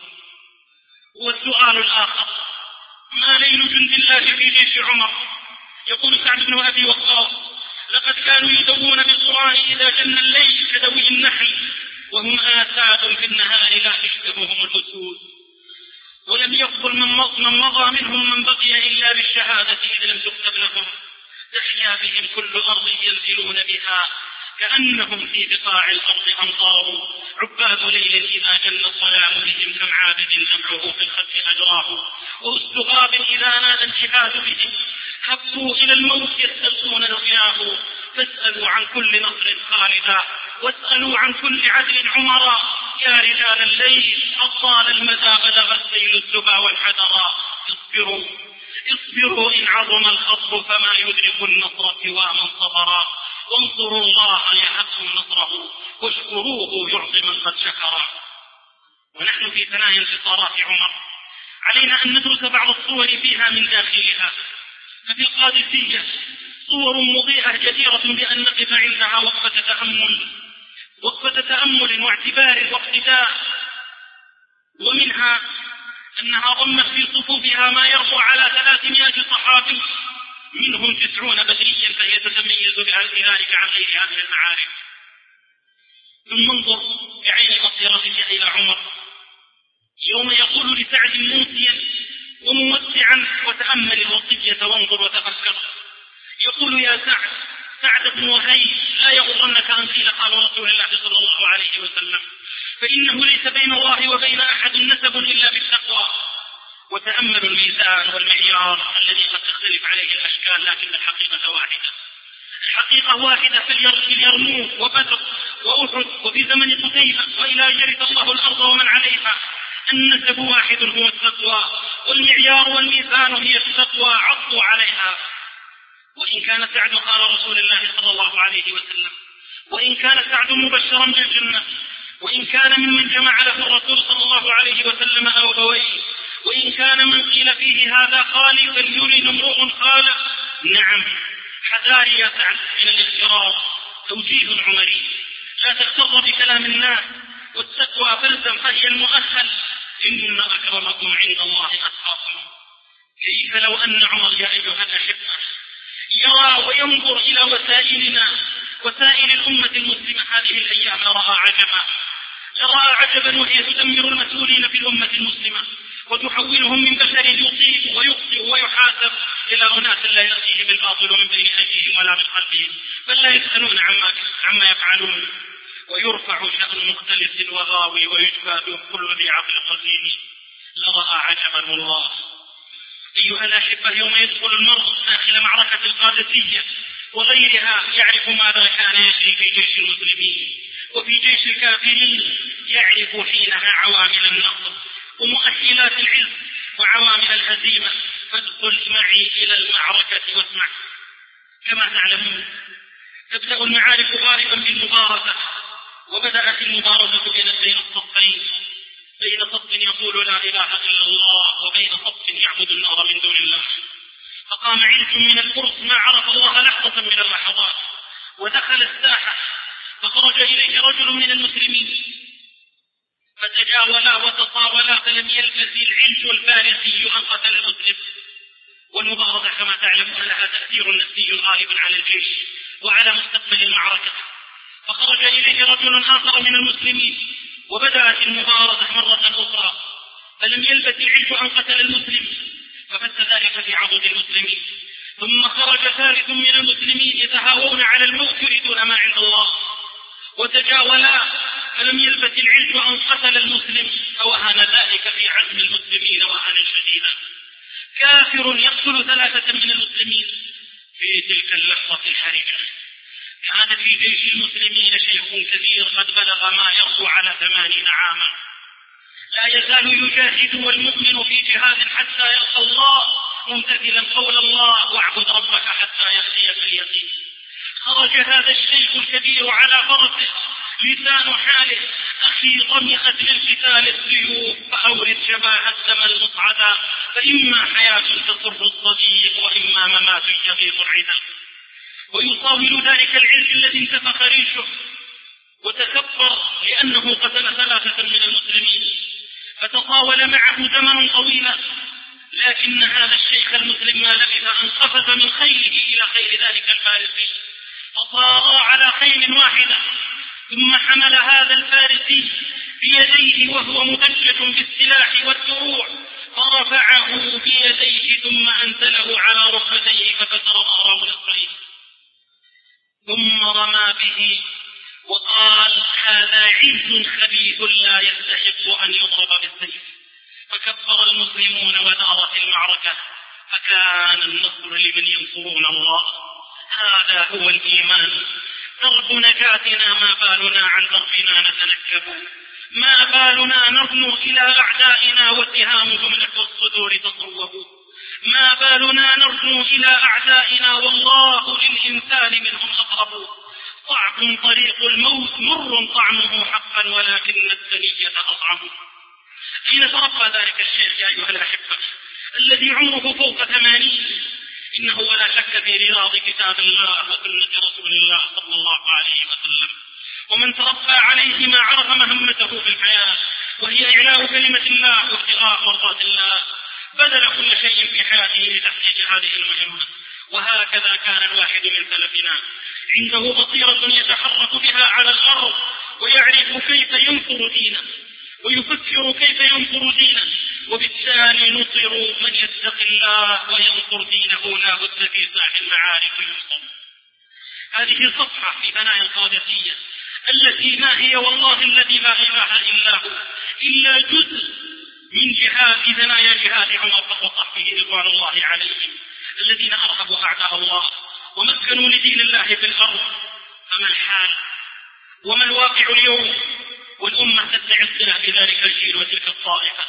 والسؤال الآخر: ما ليل جند الله في جيش عمر؟ يقول سعد بن أبي وقاص: لقد كانوا يدوون بالقرآن إذا جن الليل كدوي النحل، وهم آساد في النهار لا تشبههم الأسود. ولم يقبل من مضى منهم من بقي إلا بالشهادة إذ لم تكتب لهم، تحيا بهم كل أرض ينزلون بها كأنهم في بقاع الأرض أمطار. عباد ليل إذا جل الظلام بهم كم عابد دمعه في الخد أجراه. ووسط غاب إذا نادى الجهاد بهم هبوا إلى الموت يستلقون رضياه. فاسألوا عن كل نصر خالدا واسألوا عن كل عدل عمرا. يا رجال الليل أطال المدى بلغ السيل الزبا والحذرا. اصبروا اصبروا إن عظم الخطر فما يدرك النصر سوى من صبرا. وانصروا الله يهبكم نصره واشكروه يعطي من قد شكرا. ونحن في ثنايا انتصارات عمر علينا أن ندرس بعض الصور فيها من داخلها. ففي القادسية صور مضيئة جديرة بأن نقف عندها وقفة تأمل وقفة تأمل واعتبار واقتداء. ومنها أنها ضمت في صفوفها ما يربو على ثلاثمائة صحابي منهم تسعون بدريا، فهي تتميز بذلك عن غير هذه المعارف. ثم انظر بعين بصيرتك إلى عمر يوم يقول لسعد موسيا ومودعا وتأمل الوصية وانظر وتفكر. يقول يا سعد سعد بن وهيب لا يغرنك أن قيل قال رسول الله صلى الله عليه وسلم، فإنه ليس بين الله وبين أحد نسب إلا بالتقوى. وتأملوا الميزان والمعيار الذي قد تختلف عليه الأشكال لكن الحقيقة واحدة. الحقيقة واحدة في اليرموك وبدر وأحد وفي زمن قتيبة وإلى يرث الله الأرض ومن عليها. النسب واحد هو التقوى، والمعيار والميزان هي التقوى عضوا عليها. وإن كان سعد قال رسول الله صلى الله عليه وسلم، وإن كان سعد مبشرا بالجنة، وإن كان ممن جمع له الرسول صلى الله عليه وسلم أبويه، وإن كان من قيل فيه هذا خالي فليرد امرؤ خالق. نعم حذاري يا سعد من الاغترار. توجيه عمري لا تغتر بكلام الناس، والتقوى فلزم فهي المؤهل. إن أكرمكم عند الله أتقاكم. كيف لو أن عمر يا أيها الأحبة يرى وينظر إلى وسائلنا وسائل الأمة المسلمة هذه الأيام رأى عجبا رأى عجبا وهي تدمر المسؤولين في الأمة المسلمة وتحولهم من بشر يصيب ويخطئ ويحاسب إلى أناس لا يأتيهم الباطل من بين أيديهم ولا من خلفهم، بل لا يسألون عما, عما يفعلون. ويرفع شأن مختلف وغاوي ويجبى كل ذي عقل قديم. لرأى عجبا الله. أيها الأحبة يوم يدخل المرء داخل معركة القادسية وغيرها يعرف ماذا كان يجري في جيش المسلمين وفي جيش الكافرين، يعرف حينها عوامل النصر ومؤهلات العز وعوامل الهزيمة. فادخل معي إلى المعركة واسمع. كما تعلمون تبدأ المعارك غالبا بالمبارزة، وبدأت المبارزة بين الصفين، بين صف يقول لا إله إلا الله وبين صف يعبد النار من دون الله. فقام عيسى من الفرس ما عرف الله لحظة من اللحظات ودخل الساحة، فخرج إليه رجل من المسلمين فتجاولا وتصاولا، فلم يلبث العلج الفارسي أن قتل المسلم. والمبارزة كما تعلمون لها تأثير نفسي غالب على الجيش وعلى مستقبل المعركة. فخرج إليه رجل آخر من المسلمين وبدأت المبارزة مرة أخرى، فلم يلبث العلج أن قتل المسلم فبث ذلك في عضد المسلمين. ثم خرج ثالث من المسلمين يتهاوون على الموت يريدون ما عند الله، وتجاولا فلم يلبث العلج أن قتل المسلم، فوهن ذلك في عزم المسلمين وهنا شديدا. كافر يقتل ثلاثة من المسلمين في تلك اللحظة الحرجة. كان في جيش المسلمين شيخ كبير قد بلغ ما يرسو على ثمانين عاما، لا يزال يجاهد والمؤمن في جهاد حتى يلقى الله ممتثلا قول الله واعبد ربك حتى يأتيك اليقين. خرج هذا الشيخ الكبير على فرسه لسان حاله أخي ضمخت للقتال السيوف فأورد شباه الدم المصعدا، فإما حياة تصر الصديق وإما ممات يغيظ العدا. ويصاول ذلك العز الذي انتفخ ريشه وتكبر لأنه قتل ثلاثة من المسلمين، فتطاول معه زمن طويلا. لكن هذا الشيخ المسلم ما لبث أن قفز من خيله إلى خيل ذلك الفارسي، فصار على خيل واحدة ثم حمل هذا الفارسي بيديه وهو مدجج بالسلاح والدروع فرفعه بيديه ثم أنزله على ركبتيه فكسر ظهره نصفين، ثم رمى به وقال: هذا عز خبيث لا يستحق أن يضرب بالسيف. فكبر المسلمون ودارت المعركة، فكان النصر لمن ينصرون الله. هذا هو الإيمان. درب نجاتنا ما بالنا عن دربنا نتنكب، ما بالنا نرنو إلى أعدائنا واتهامهم لحظ الصدور تصوب، ما بالنا نرنو إلى أعدائنا والله للإنسان منهم أقرب. صعب طريق الموت مر طعمه حقا ولكن الثنية أطعم. أين تربى ذلك الشيخ يا أيها الأحبة الذي عمره فوق ثمانين؟ إنه ولا شك في رياض كتاب الله وسنة رسول الله صلى الله عليه وسلم. ومن تربى عليهما عرف مهمته في الحياة، وهي إعلاء كلمة الله وابتغاء مرضات الله، بذل كل شيء في حياته لتحقيق هذه المهمة. وهكذا كان الواحد من سلفنا عنده بصيرة يتحرك بها على الأرض ويعرف كيف ينصر دينه ويفكر كيف ينصر دينه، وبالتالي نصر من يتقي الله وينصر دينه لا بد في ساح المعارك ينصر. هذه صفحة في بناء القادسية التي ما هي والله الذي لا إله إلا هو إلا جزء من جهاد ثنايا جهاد عمر وصحبه رضوان الله عليهم الذين أرهبوا أعداء الله ومكنوا لدين الله في الأرض. فما الحال وما الواقع اليوم والأمة تستعد بذلك الجيل وتلك الطائفة؟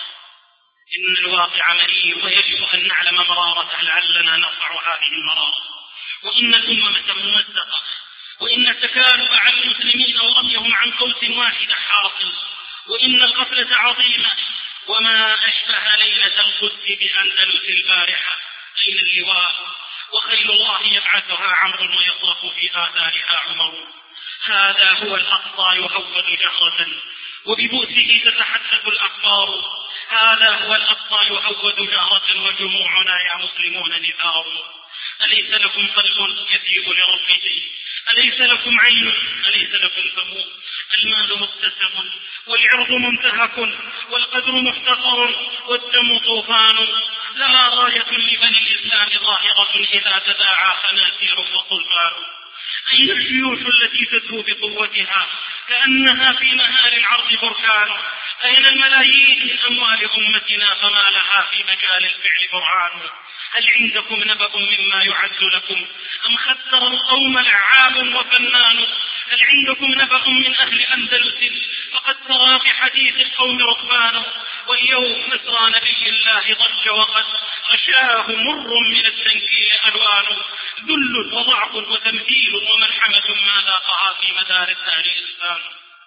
إن الواقع مرير ويجب أن نعلم مرارته لعلنا نرفع هذه المرارة. وإن الأمة ممزقة، وإن التكالب على المسلمين ورميهم عن قوس واحد حاصل، وإن الغفلة عظيمة. وما أشبه ليلة القدس بأندلس البارحة، أين اللواء وخيل الله يبعثها عمرو ويصرخ في آثارها عمر. هذا هو الأقصى يهود جهرة وببؤسه تتحدث الأخبار. هذا هو الأقصى يهود جهرة وجموعنا يا مسلمون نثار. أليس لكم قلب يذيب لربه؟ أليس لكم عين؟ أليس لكم فم؟ المال مقتسم والعرض منتهك والقدر محتقر والدم طوفان. لا راية لبني الإسلام ظاهرة إذا تداعى خنازير وطلفان. أين الجيوش التي تدهو بقوتها كأنها في نهار العرض بركان؟ أين الملايين من أموال أمتنا فما لها في مجال الفعل برهان؟ هل عندكم نبأ مما يعد لكم أم خسر القوم لعاب وفنان؟ هل عندكم نبأ من أهل أندلس فقد ترى في حديث القوم ركبان؟ واليوم مسرى نبي الله ضج وقد غشاه مر من التنكيل ألوان. ذل وضعف وتمثيل وملحمة ما ذاقها في مدار الدهر إنسان.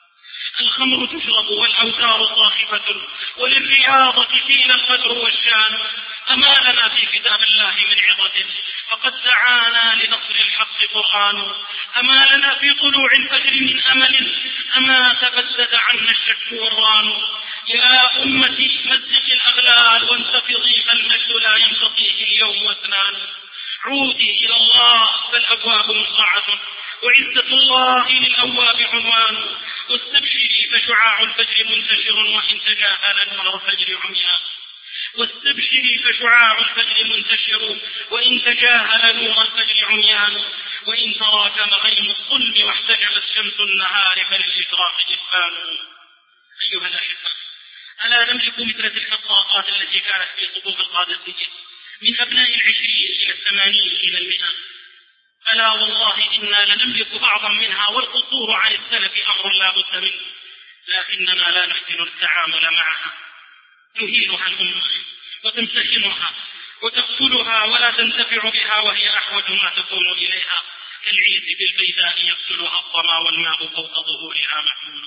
الخمر تشرب والأوتار صاخبة وللرياضة فينا القدر والشان. أما لنا في كتاب الله من عظة فقد دعانا لنصر الحق قرآن. أما لنا في طلوع الفجر من أمل أما تبدد عنا الشك والران. يا أمتي مزق الأغلال وانتفضي فالمجد لا ينقضيه اليوم واثنان. عودي إلى الله فالأبواب مصعدة وعزة الله للأواب عنوان. واستبشري فشعاع الفجر منتشر وإن تجاهل نور الفجر عميان. واستبشري فشعاع الفجر منتشر وإن تجاهل نور الفجر عميان. وإن تراكم غيم الظلم واحتجبت شمس النهار فللإشراق إسفان. أيها الأحبة ألا نملك مثل تلك الطاقات التي كانت في صفوف القادسية من أبناء العشرين إلى الثمانين إلى المئة؟ ألا والله إنا لنملك بعضا منها والقصور عن السلف أمر لا بد منه، لكننا لا نحسن التعامل معها. تهينها الأمة وتمتحنها وتقتلها ولا تنتفع بها وهي أحوج ما تكون إليها، كالعيد بالبيداء يقتلها الظما والماء فوق ظهورها محمول.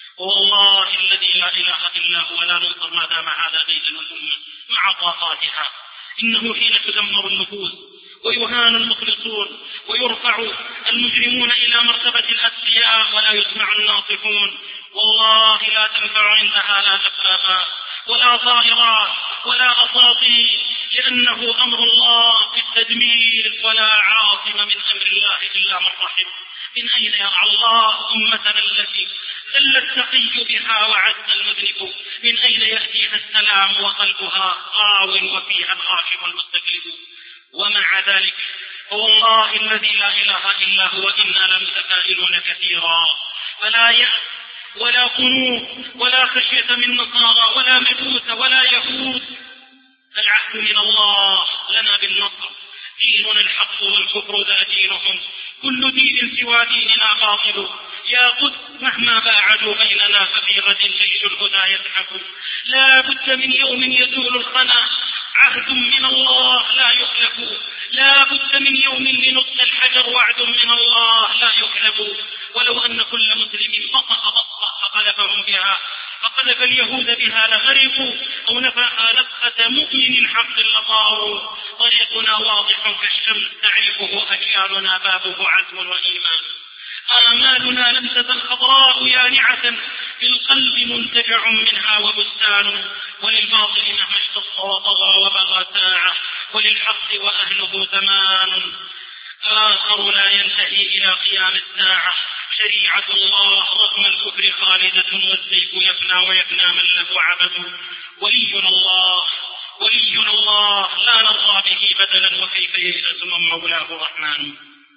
والله الذي لا إله إلا هو لا ننصر ما دام هذا بيد الأمة مع طاقاتها. إنه حين تدمر النفوس ويهان المخلصون ويرفع المجرمون إلى مرتبة الأسفياء ولا يسمع الناصحون، والله لا تنفع عندها لا أسبابا ولا طائرات ولا أساطير، لأنه أمر الله في التدمير ولا عاصم من أمر الله إلا من رحم. من أين يرعى الله أمتنا التي ذل التقي بها وعز المذنب؟ من أين يأتيها السلام وقلبها غاو وفيها الغاشم المستكذب؟ ومع ذلك فوالله الذي لا إله إلا هو إنا لمتفائلون كثيرا، فلا يأس ولا قنوط ولا خشية من نصارى ولا مجوس ولا يهود، العهد من الله لنا بالنصر، ديننا الحق والكفر ذا دينهم، كل دين سوى ديننا باطل، يا قدس مهما باعدوا بيننا ففي غد جيش الهدى يزحف، لا بد من يوم يزول الخنا، عهد من الله لا يخلف، لا بد من يوم لنطق الحجر، وعد من الله لا يخلف، ولو أن كل مسلم بطأ بطأ فقذفهم بها فقذف اليهود بها لغرقوا، أو نفخ نفخة مؤمن حق لطاروا، طريقنا واضح كالشمس تعرفه أجيالنا بابه عزم وإيمان، آمالنا لم تزل خضراء يانعة في القلب منتجع منها وبستان، وللباطل مهما اشتط وطغى وبغى ساعة، وللحق وأهله زمان آخر لا ينتهي إلى قيام الساعة، شريعة الله رغم الكفر خالدة، والزيف يفنى ويفنى من له عبد، ولينا الله ولينا الله لا نرضى به بدلا، وكيف ييأس من مولاه الرحمن.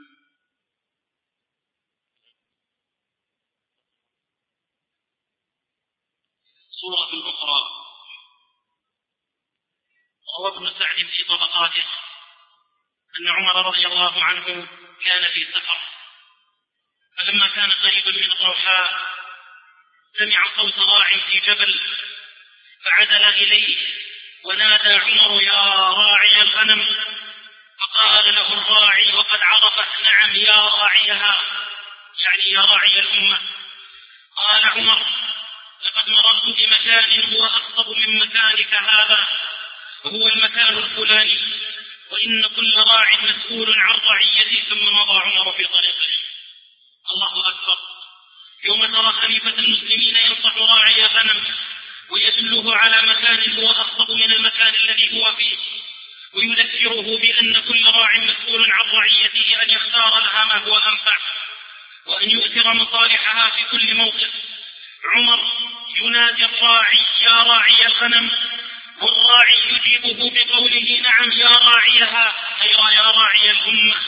صورة أخرى روى ابن سعد في طبقاته أن عمر رضي الله عنه كان في سفر، فلما كان قريبا من الروحاء سمع صوت راع في جبل فعدل إليه ونادى عمر يا راعي الغنم، فقال له الراعي وقد عرفت نعم يا راعيها، يعني يا راعي الأمة. قال عمر لقد مررت بمكان هو أخطب من مكانك هذا، وهو المكان الفلاني، وإن كل راع مسؤول عن رعيته. ثم مضى عمر في طريقه. الله أكبر. يوم ترى خليفة المسلمين ينصح راعي غنم ويدله على مكان هو أخطب من المكان الذي هو فيه، ويذكره بأن كل راع مسؤول عن رعيته أن يختار لها ما هو أنفع، وأن يؤثر مصالحها في كل موقف. عمر ينادي الراعي يا راعي الغنم، والراعي يجيبه بقوله نعم يا راعيها، أي يا راعي الأمة.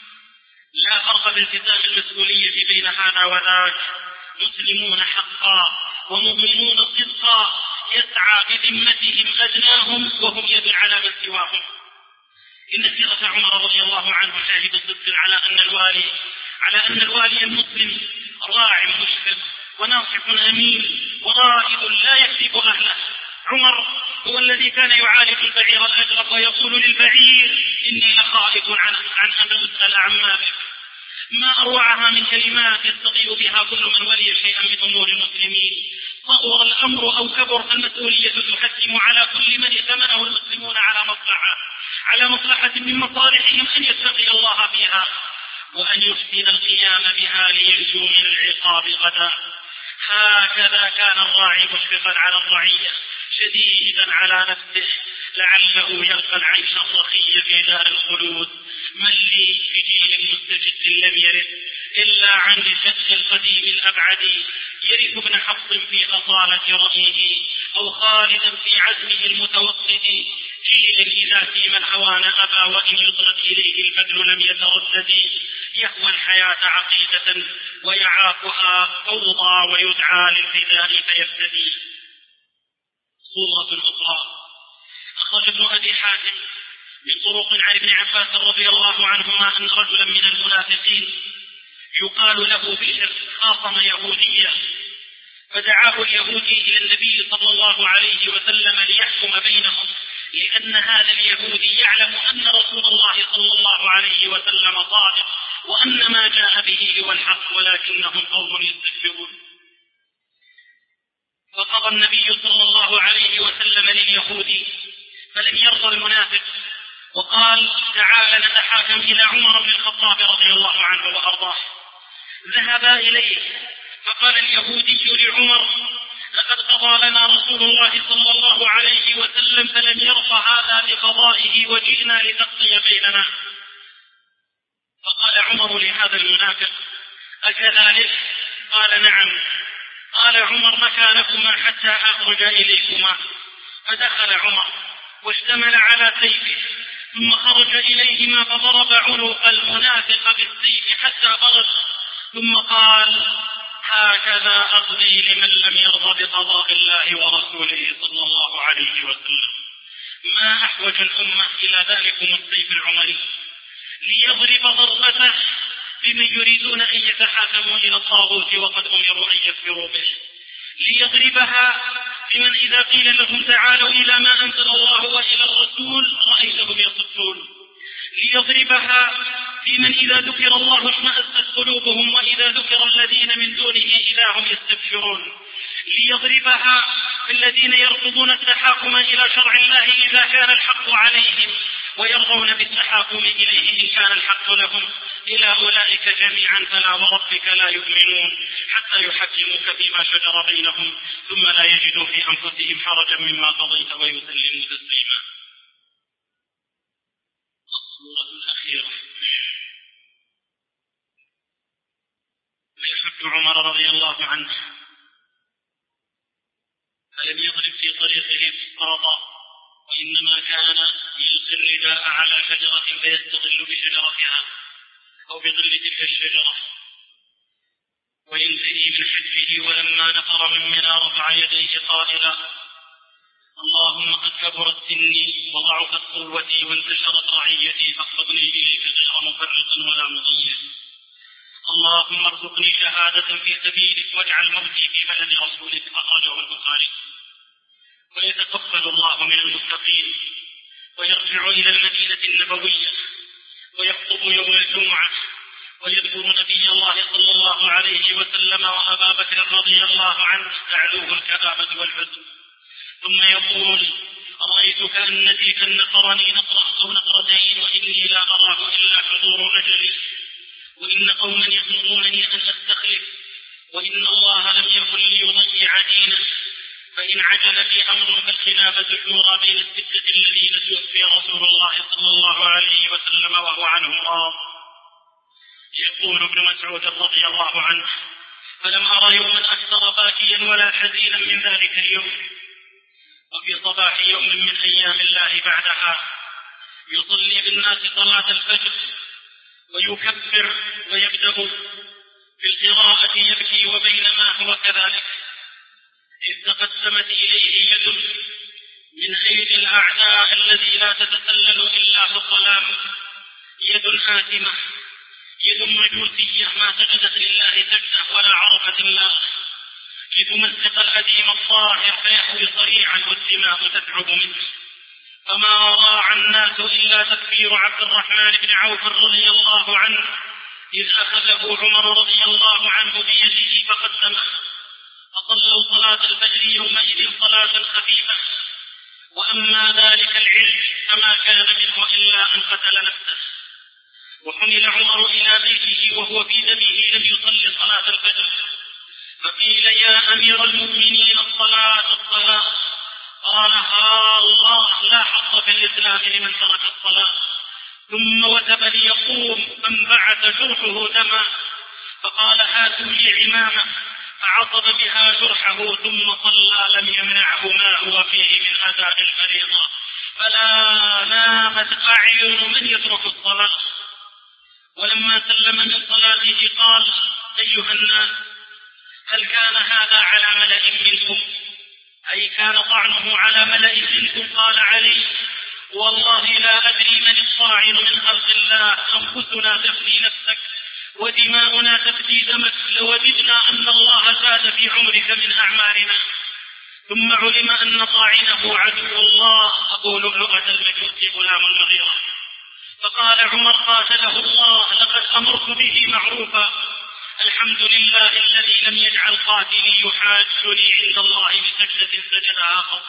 لا فرق بالتزام المسؤولية بين هذا وذاك، مسلمون حقا ومؤمنون صدقا، يسعى بذمتهم أدناهم وهم يد على من سواهم. إن سيرة عمر رضي الله عنه شاهد صدق على أن الوالي على أن الوالي المسلم راع مشفق وناصح أمين ورائد لا يكذب أهله. عمر هو الذي كان يعالج البعير الأجرب ويقول للبعير إني لخائف عن عن أن أسأل عن مالك. ما أروعها من كلمات يستطيع بها كل من ولي شيئا من أمور المسلمين. صغر الأمر أو كبر فالمسؤولية تحتم على كل من ائتمنه المسلمون على مصلحة على مصلحة من مصالحهم أن يتقي الله فيها، وأن يحسن القيام بها ليرجو من العقاب غدا. هكذا كان الراعي مشفقا على الرعية شديدا على نفسه لعله يلقى العيش الرخي في دار الخلود. من لي في جيل مستجد لم يرث إلا عن الجد القديم الأبعد، يرث ابن حفص في أصالة رأيه أو خالدا في عزمه المتوسط، جيل إذا فيما الهوان أبى وإن يطلق إليه البدل لم يتردد، يهوى الحياة عقيدة ويعاقها فوضى ويدعى للفداء فيفتدي. صورة أخرى أخرج ابن أبي حاتم بطرق عن ابن عباس رضي الله عنهما أن رجلا من المنافقين يقال له بشر خاصم يهوديا، فدعاه اليهودي إلى النبي صلى الله عليه وسلم ليحكم بينهم، لأن هذا اليهودي يعلم أن رسول الله صلى الله عليه وسلم صادق وأن ما جاء به هو الحق، ولكنهم قوم يستكبرون. فقضى النبي صلى الله عليه وسلم لليهودي فلم يرضى المنافق، وقال تعال نتحاكم إلى عمر بن الخطاب رضي الله عنه وأرضاه. ذهبا إليه فقال اليهودي لعمر لقد قضى لنا رسول الله صلى الله عليه وسلم فلم يرضى هذا بقضائه وجئنا لتقضي بيننا. فقال عمر لهذا المنافق أكذلك؟ قال نعم. قال عمر مكانكما حتى أخرج إليكما. فدخل عمر واشتمل على سيفه ثم خرج إليهما فضرب عنق المنافق بالسيف حتى برد، ثم قال هكذا أقضي لمن لم يرضى بقضاء الله ورسوله صلى الله عليه وسلم. ما أحوج الأمة إلى ذلكم السيف العمري ليضرب ضربته بمن يريدون أن يتحاكموا إلى الطاغوت وقد أمروا أن يكفروا به، ليضربها بمن إذا قيل لهم تعالوا إلى ما أنزل الله وإلى الرسول رأيتهم يصدون، ليضربها بمن إذا ذكر الله اشمأزت قلوبهم وإذا ذكر الذين من دونه إذا هم يستبشرون، ليضربها الذين يرفضون التحاكم إلى شرع الله إذا كان الحق عليهم ويرضون بالتحاكم إليه إن كان الحق لهم، إلى أولئك جميعا فلا وربك لا يؤمنون حتى يحكموك فيما شجر بينهم ثم لا يجدوا في أنفسهم حرجا مما قضيت ويسلموا تسليما. الصورة الأخيرة. ويحج عمر رضي الله عنه فلم يضرب في طريقه فسطاطا، وإنما كان يلقي الرداء على شجرة فيستظل بشجرتها أو بظل تلك الشجرة وينتهي من حجره، ولما نفر من منى رفع يديه قائلا اللهم قد كبرت سني وضعفت قوتي وانتشرت رعيتي فاقبضني إليك غير مفرط ولا مضيع. اللهم ارزقني شهادة في سبيلك واجعل موتي في بلد رسولك. أخرجه البخاري. ويتقبل الله من المتقين ويرجع إلى المدينة النبوية ويخطب يوم الجمعة ويذكر نبي الله صلى الله عليه وسلم وأبا بكر رضي الله عنه تعلوه الكآبة والحزن، ثم يقول رأيت كأنتي كان نقرني نقرة أو نقرتين وإني لا أراه إلا حضور أجلي، وإن قوما يأمرونني أن أستخلف وإن الله لم يكن ليضيع دينه، فإن عجل في أمر فالخلافة الشورى بين الستة الذين توفي رسول الله صلى الله عليه وسلم وهو عنهم راض. يقول ابن مسعود رضي الله عنه فلم أرى يوما أكثر باكيا ولا حزينا من ذلك اليوم. وفي صباح يوم من أيام الله بعدها يصلي بالناس صلاة الفجر ويكبر ويبدأ في القراءة يبكي، وبينما هو كذلك إذ تقدمت إليه يد من أيدي الأعداء الذي لا تتسلل إلا في الظلام، يد آثمة، يد مجوسية ما سجدت لله سجدة ولا عرفت الله، لتمزق الأديم الظاهر فيحوي صريعا والدماء تتعب منه. فما ضاع الناس إلا تكبير عبد الرحمن بن عوف رضي الله عنه إذ أخذه عمر رضي الله عنه بيده فقدمه، فصلوا صلاة الفجر يومئذ صلاة خفيفة. وأما ذلك العلم فما كان منه إلا أن قتل نفسه. وحمل عمر إلى بيته وهو في دمه لم يصلي صلاة الفجر، فقيل يا أمير المؤمنين الصلاة الصلاة، قال ها الله لا حق في الإسلام لمن ترك الصلاة. ثم وثب ليقوم فانبعث جرحه دما، فقال هاتوا لي عمامة، فعصب بها جرحه ثم صلى لم يمنعه ما هو فيه من أداء الفريضة، فلا نامت أعين من يترك الصلاة. ولما سلم من صلاته قال أيها الناس هل كان هذا على ملأ منكم؟ أي كان طعنه على ملأ منكم؟ قال علي والله لا أدري من الطاعن من خلق الله، أنفسنا تفدي نفسك ودماؤنا تفدي دمك، لوددنا أن الله زاد في عمرك من أعمالنا. ثم علم أن طاعنه عدو الله أبو لؤلؤة المجوسي غلام المغيرة، فقال عمر قاتله الله لقد أمرت به معروفا، الحمد لله الذي لم يجعل قاتلي يحاجني عند الله بسجدة سجدها خط.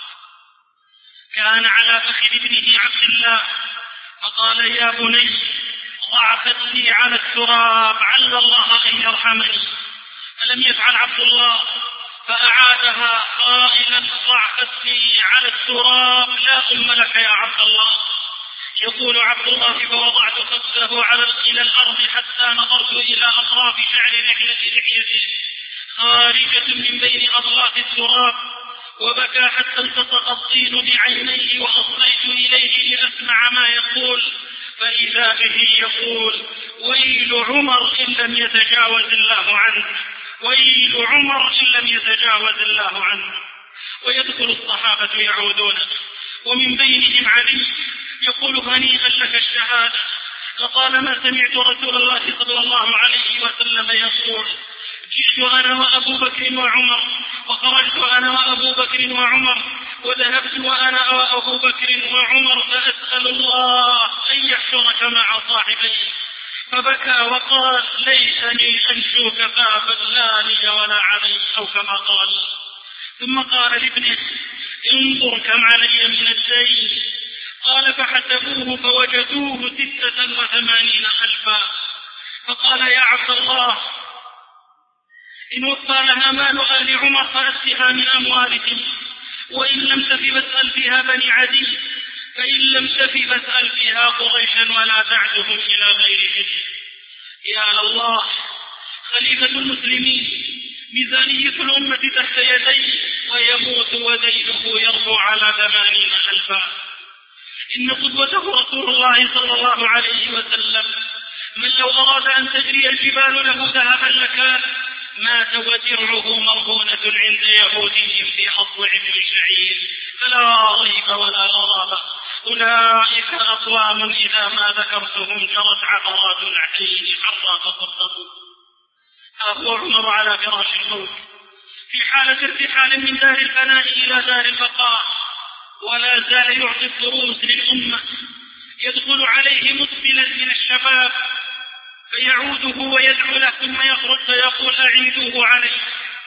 كان على فخذ ابنه عبد الله فقال يا بني ضع خدي على التراب عل الله أن يرحمني، فلم يفعل عبد الله فأعادها قائلا ضع خدي على التراب لا أم لك يا عبد الله. يقول عبد الله: فوضعت كفه على إلى الأرض حتى نظرت إلى أطراف شعر لحيته خارجة من بين أضلاع التراب، وبكى حتى التصق الطين بعينيه، وأصغيت إليه لأسمع ما يقول، فإذا به يقول: ويل عمر إن لم يتجاوز الله عنه، ويل عمر إن لم يتجاوز الله عنه. ويدخل الصحابة يعودون، ومن بينهم علي يقول: هنيئا لك الشهادة، لطالما سمعت رسول الله صلى الله عليه وسلم يقول: جئت أنا وأبو بكر وعمر، وخرجت أنا وأبو بكر وعمر، وذهبت وأنا وأبو بكر وعمر، فأسأل الله أن يحشرك مع صاحبي. فبكى وقال: ليسني أنشوك بابا لا لي ولا علي، أو كما قال. ثم قال لابنه: انظر كم علي من الدين. قال: فحسبوه فوجدوه ستة وثمانين ألفا. فقال: يا عبد الله، إن وفى لها مال آل عمر فأسها من أموالهم، وإن لم تف فاسأل فيها بني عدي، فإن لم تف فاسأل فيها قريشا ولا تعدهم إلى غيرهم. يا الله، خليفة المسلمين، ميزانية الأمة تحت يديه، ويموت ودينه يربو على ثمانين ألفا. إن قدوته رسول الله صلى الله عليه وسلم، من لو أراد أن تجري الجبال له ذهبا لكان، مات ودرعه مرهونة عند يهودي في أطلع من شعير، فلا ريب ولا غرابة، أولئك أقوام إذا ما ذكرتهم جرت عبرات العين حتى تصدقوا. أبو عمر على فراش الموت في حالة ارتحال من دار الفناء إلى دار البقاء، ولا زال يعطي الدروس للأمة. يدخل عليه مسبلا من الشباب فيعوده ويدعو له، ثم يخرج فيقول: أعيدوه عليه.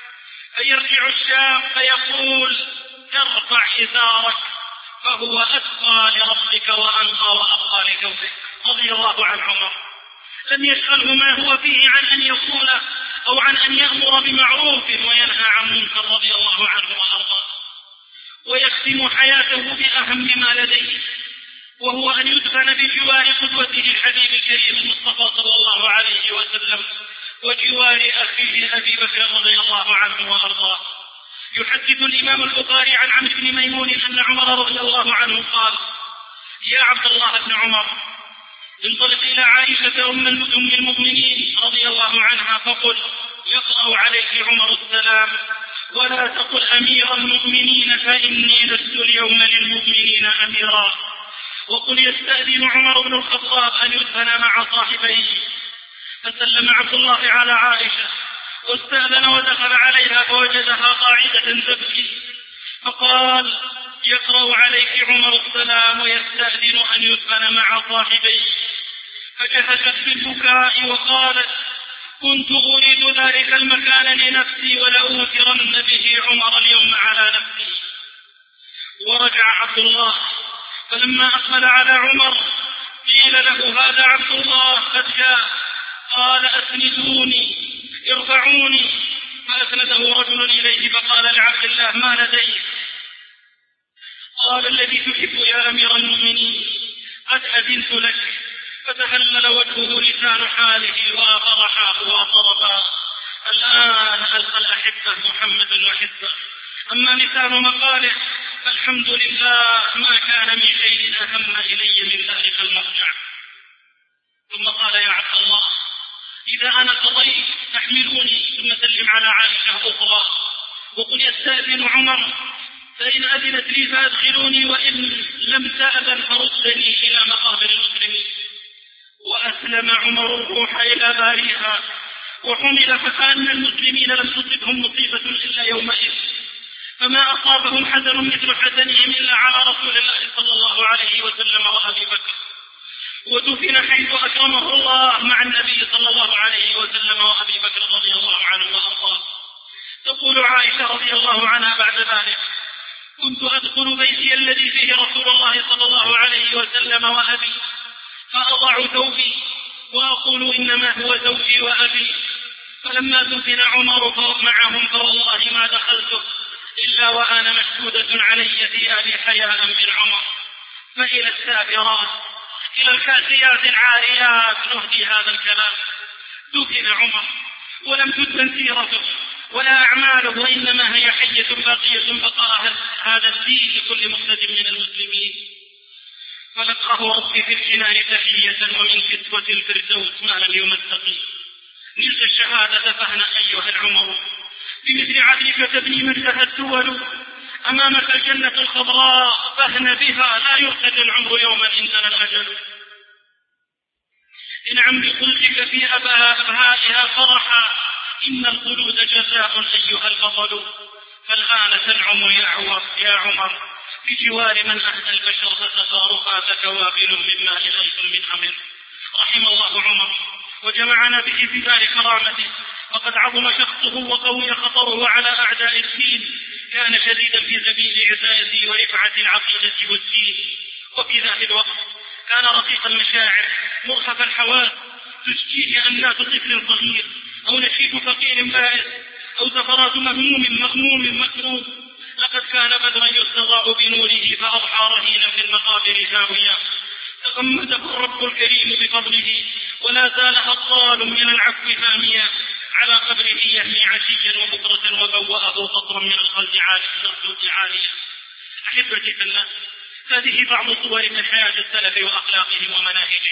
فيرجع الشاب فيقول: ارفع إزارك، فهو أتقى لربك وأنقى وأبقى لكوفك. رضي الله عن عمر، لم يشغله ما هو فيه عن أن يقول أو عن أن يأمر بمعروف وينهى عن منكر، رضي الله عنه وأرضاه. ويختم حياته بأهم ما لديه، وهو أن يدفن بجوار قدوته الحبيب الكريم المصطفى صلى الله عليه وسلم، وجوار أخيه أبي بكر رضي الله عنه وأرضاه. يحدث الإمام البخاري عن عمرو بن ميمون أن عمر رضي الله عنه قال: يا عبد الله بن عمر، انطلق إلى عائشة أم المؤمنين رضي الله عنها فقل: يقرأ عليك عمر السلام، ولا تقل أمير المؤمنين فإني لست اليوم للمؤمنين أميرا. وقل: يستأذن عمر بن الخطاب أن يدفن مع صاحبيه. فسلم عبد الله على عائشة واستأذن ودخل عليها فوجدها قاعدة تبكي، فقال: يقرأ عليك عمر السلام ويستأذن أن يدفن مع صاحبيه. فجهشت بالبكاء وقالت: كنت أريد ذلك المكان لنفسي ولأوثرن به عمر اليوم على نفسي. ورجع عبد الله، فلما أقبل على عمر قيل له: هذا عبد الله قد جاء. قال: أسندوني، ارفعوني. فأسنده رجل إليه فقال لعبد الله: ما لديك؟ قال: الذي تحب يا أمير المؤمنين، قد أذنت لك. فتهلل وجهه لسان حاله وفرحه وضربا. الآن ألقى الأحبة محمد وحبه، أما لسان مقاله فالحمد لله ما كان من شيء أهم إلي من ذلك المرجع. ثم قال: يا عبد الله، إذا أنا قضيت تحملوني. ثم سلم على عائشة أخرى وقل: يستأذن عمر، فإن أذنت لي فأدخلوني، وإن لم تأذن فردني إلى مقابر المسلمين. وأسلم عمر الروح إلى باريها وحمل، فكأن المسلمين لم تصبهم مصيبة إلا يومئذ، فما أصابهم حزن مثل حزنهم إلا على رسول الله صلى الله عليه وسلم وأبي بكر. ودفن حيث أكرمه الله مع النبي صلى الله عليه وسلم وأبي بكر رضي الله عنه وأرضاه. تقول عائشة رضي الله عنها بعد ذلك: كنت أدخل بيتي الذي فيه رسول الله صلى الله عليه وسلم وأبي، فأضع ثوبي وأقول: إنما هو زوجي وأبي. فلما دفن عمر معهم فوالله ما دخلته إلا وأنا مشهودة علي ثيابي حياء من عمر. فإلى السافرات إلى الكاسيات العاريات نهدي هذا الكلام. دفن عمر ولم تدفن سيرته ولا أعماله، وإنما هي حية باقية بقاء هذا الدين لكل مقتد من المسلمين. فلقاه ربي في الجنان تحية ومن كتوة الفردوس ما لم يمسقي. نلت الشهادة فهنا أيها العمر، بمثل عدلك تبني منتهى الدول، أمامك الجنة الخضراء فهن بها لا يرتد العمر يوما إن كان الأجل. انعم بخلدك في أبهائها فرحا، إن الخلود جزاء أيها البطل. فالآن تنعم يا عمر بجوار من أهدى البشر فتفارقاتك واقل من ماء غيث من حمل. رحم الله عمر وجمعنا به في دار كرامته، وقد عظم شخصه وقوي خطره على أعداء الدين. كان شديدا في سبيل عزايته ورفعة العقيدة والدين، وفي ذات الوقت كان رقيق المشاعر مرهف الحواس، تشجيه أنات طفل صغير أو نشيد فقير بائس أو زفرات مهموم مغموم مكروب. لقد كان بدرا يستضاء بنوره فأضحى رهينا في المقابر زاوية، تغمده الرب الكريم بفضله، ولا زال هطال من العفو هاميا على قبره يهمي عشيا وبكرة، وبوأه قطرا من الخلد عاليا. أحبتي في الله، هذه بعض صور من حياة السلف وأخلاقهم ومناهجهم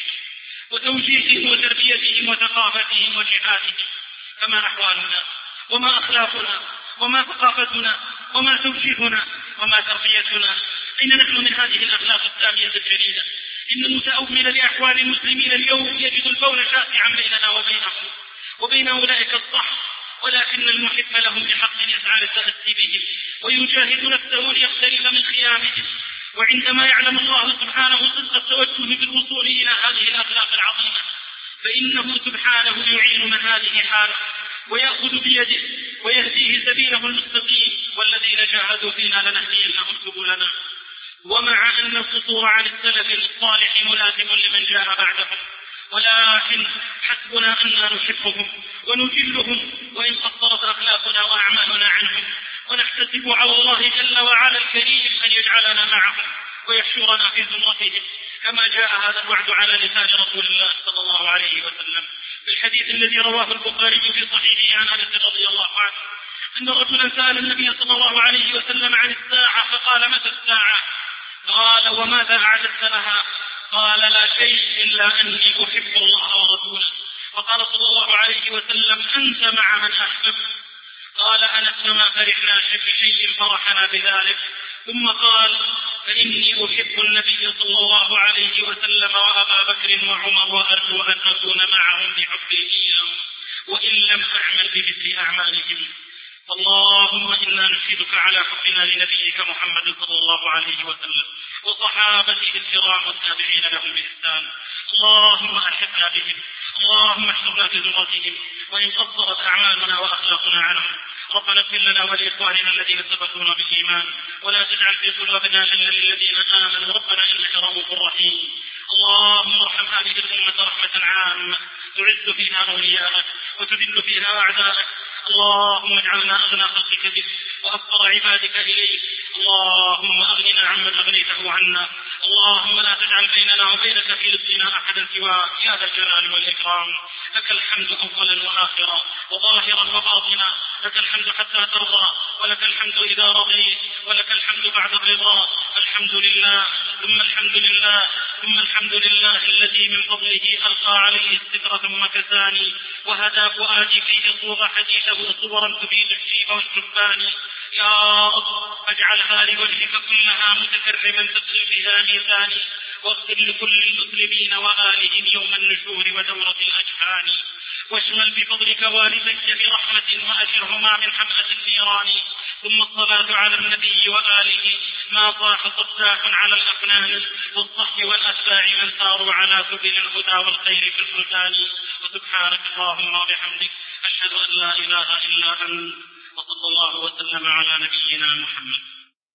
وتوجيههم وتربيتهم وثقافتهم وجهادهم. فما أحوالنا وما أخلاقنا وما ثقافتنا وما توجيهنا وما تربيتنا؟ أين نحن من هذه الأخلاق السامية الجليلة؟ إن المتأمل لأحوال المسلمين اليوم يجد الكون شاسعا بيننا وبينهم وبين أولئك الصح، ولكن المحب لهم بحق يسعى للتأسي بهم ويجاهد نفسه ليختلف من خيامهم. وعندما يعلم الله سبحانه صدق التوجه بالوصول إلى هذه الأخلاق العظيمة، فإنه سبحانه يعين من هذه حاله ويأخذ بيده ويهديه سبيله المستقيم. والذين جاهدوا فينا لنهدينهم سبلنا. ومع أن القصور عن السلف الصالح ملازم لمن جاء بعدهم، ولكن حسبنا أننا نحبهم ونجلهم وإن قصرت أخلاقنا وأعمالنا عنهم، ونحتسب على الله جل وعلا الكريم أن يجعلنا معهم ويحشرنا في زمرتهم، كما جاء هذا الوعد على لسان رسول الله صلى الله عليه وسلم في الحديث الذي رواه البخاري في صحيحه عن أنس رضي الله عنه أن رجلا سأل النبي صلى الله عليه وسلم عن الساعة فقال: متى الساعة؟ قال: وماذا أعددت لها؟ قال: لا شيء إلا أني أحب الله ورسوله. فقال صلى الله عليه وسلم: أنت مع من أحبب. قال أنس: ما فرحنا بشيء فرحنا بذلك. ثم قال: فإني أحب النبي صلى الله عليه وسلم وأبا بكر وعمر، وأرجو أن أكون معهم بحبي إياهم وإن لم أعمل بمثل أعمالهم. اللهم إنا نشهدك على حبنا لنبيك محمد صلى الله عليه وسلم وصحابته الكرام والتابعين لهم بإحسان. اللهم أحبنا بهم، اللهم احشرنا في زمرتهم وإن قصرت أعمالنا وأخلاقنا عنهم. ربنا اغفر لنا ولإخواننا الذين سبقونا بالإيمان، ولا تجعل في قلوبنا غلا للذين آمنوا ربنا إنك رؤوف رحيم. اللهم ارحم هذه الأمة رحمة عامة تعز فيها أولياءك وتذل فيها أعداءك. اللهم اجعلنا أغنى خلقك بك وأفقر عبادك إليك. اللهم أغننا عمن أغنيته عنا. اللهم لا تجعل بيننا وبينك في رزقنا أحدا سواك يا ذا الجلال والإكرام. لك الحمد أولا وآخرا وظاهرا وباطنا، لك الحمد حتى ترضى، ولك الحمد إذا رضيت، ولك الحمد بعد الرضا. الحمد لله ثم الحمد لله ثم الحمد لله الذي من فضله ألقى عليه الستر ثم كساني، وهدى فؤادي فيه صوغ حديثه صورا تفيد الشيب والشبان. يا رب اجعلها لوجهك كلها متكرما تقل بها ميزاني، واغفر لكل المسلمين وآلهم يوم النشور ودورة الأجفان. واشمل بفضلك والديك برحمة وأجرهما من حمأة النيران. ثم الصلاة على النبي وآله ما صاح صداح على الأفنان، والصح والأتباع من ساروا على سبيل الهدى والخير في البلدان. وسبحانك اللهم وبحمدك أشهد أن لا إله إلا أنت، وصلى الله وسلم على نبينا محمد.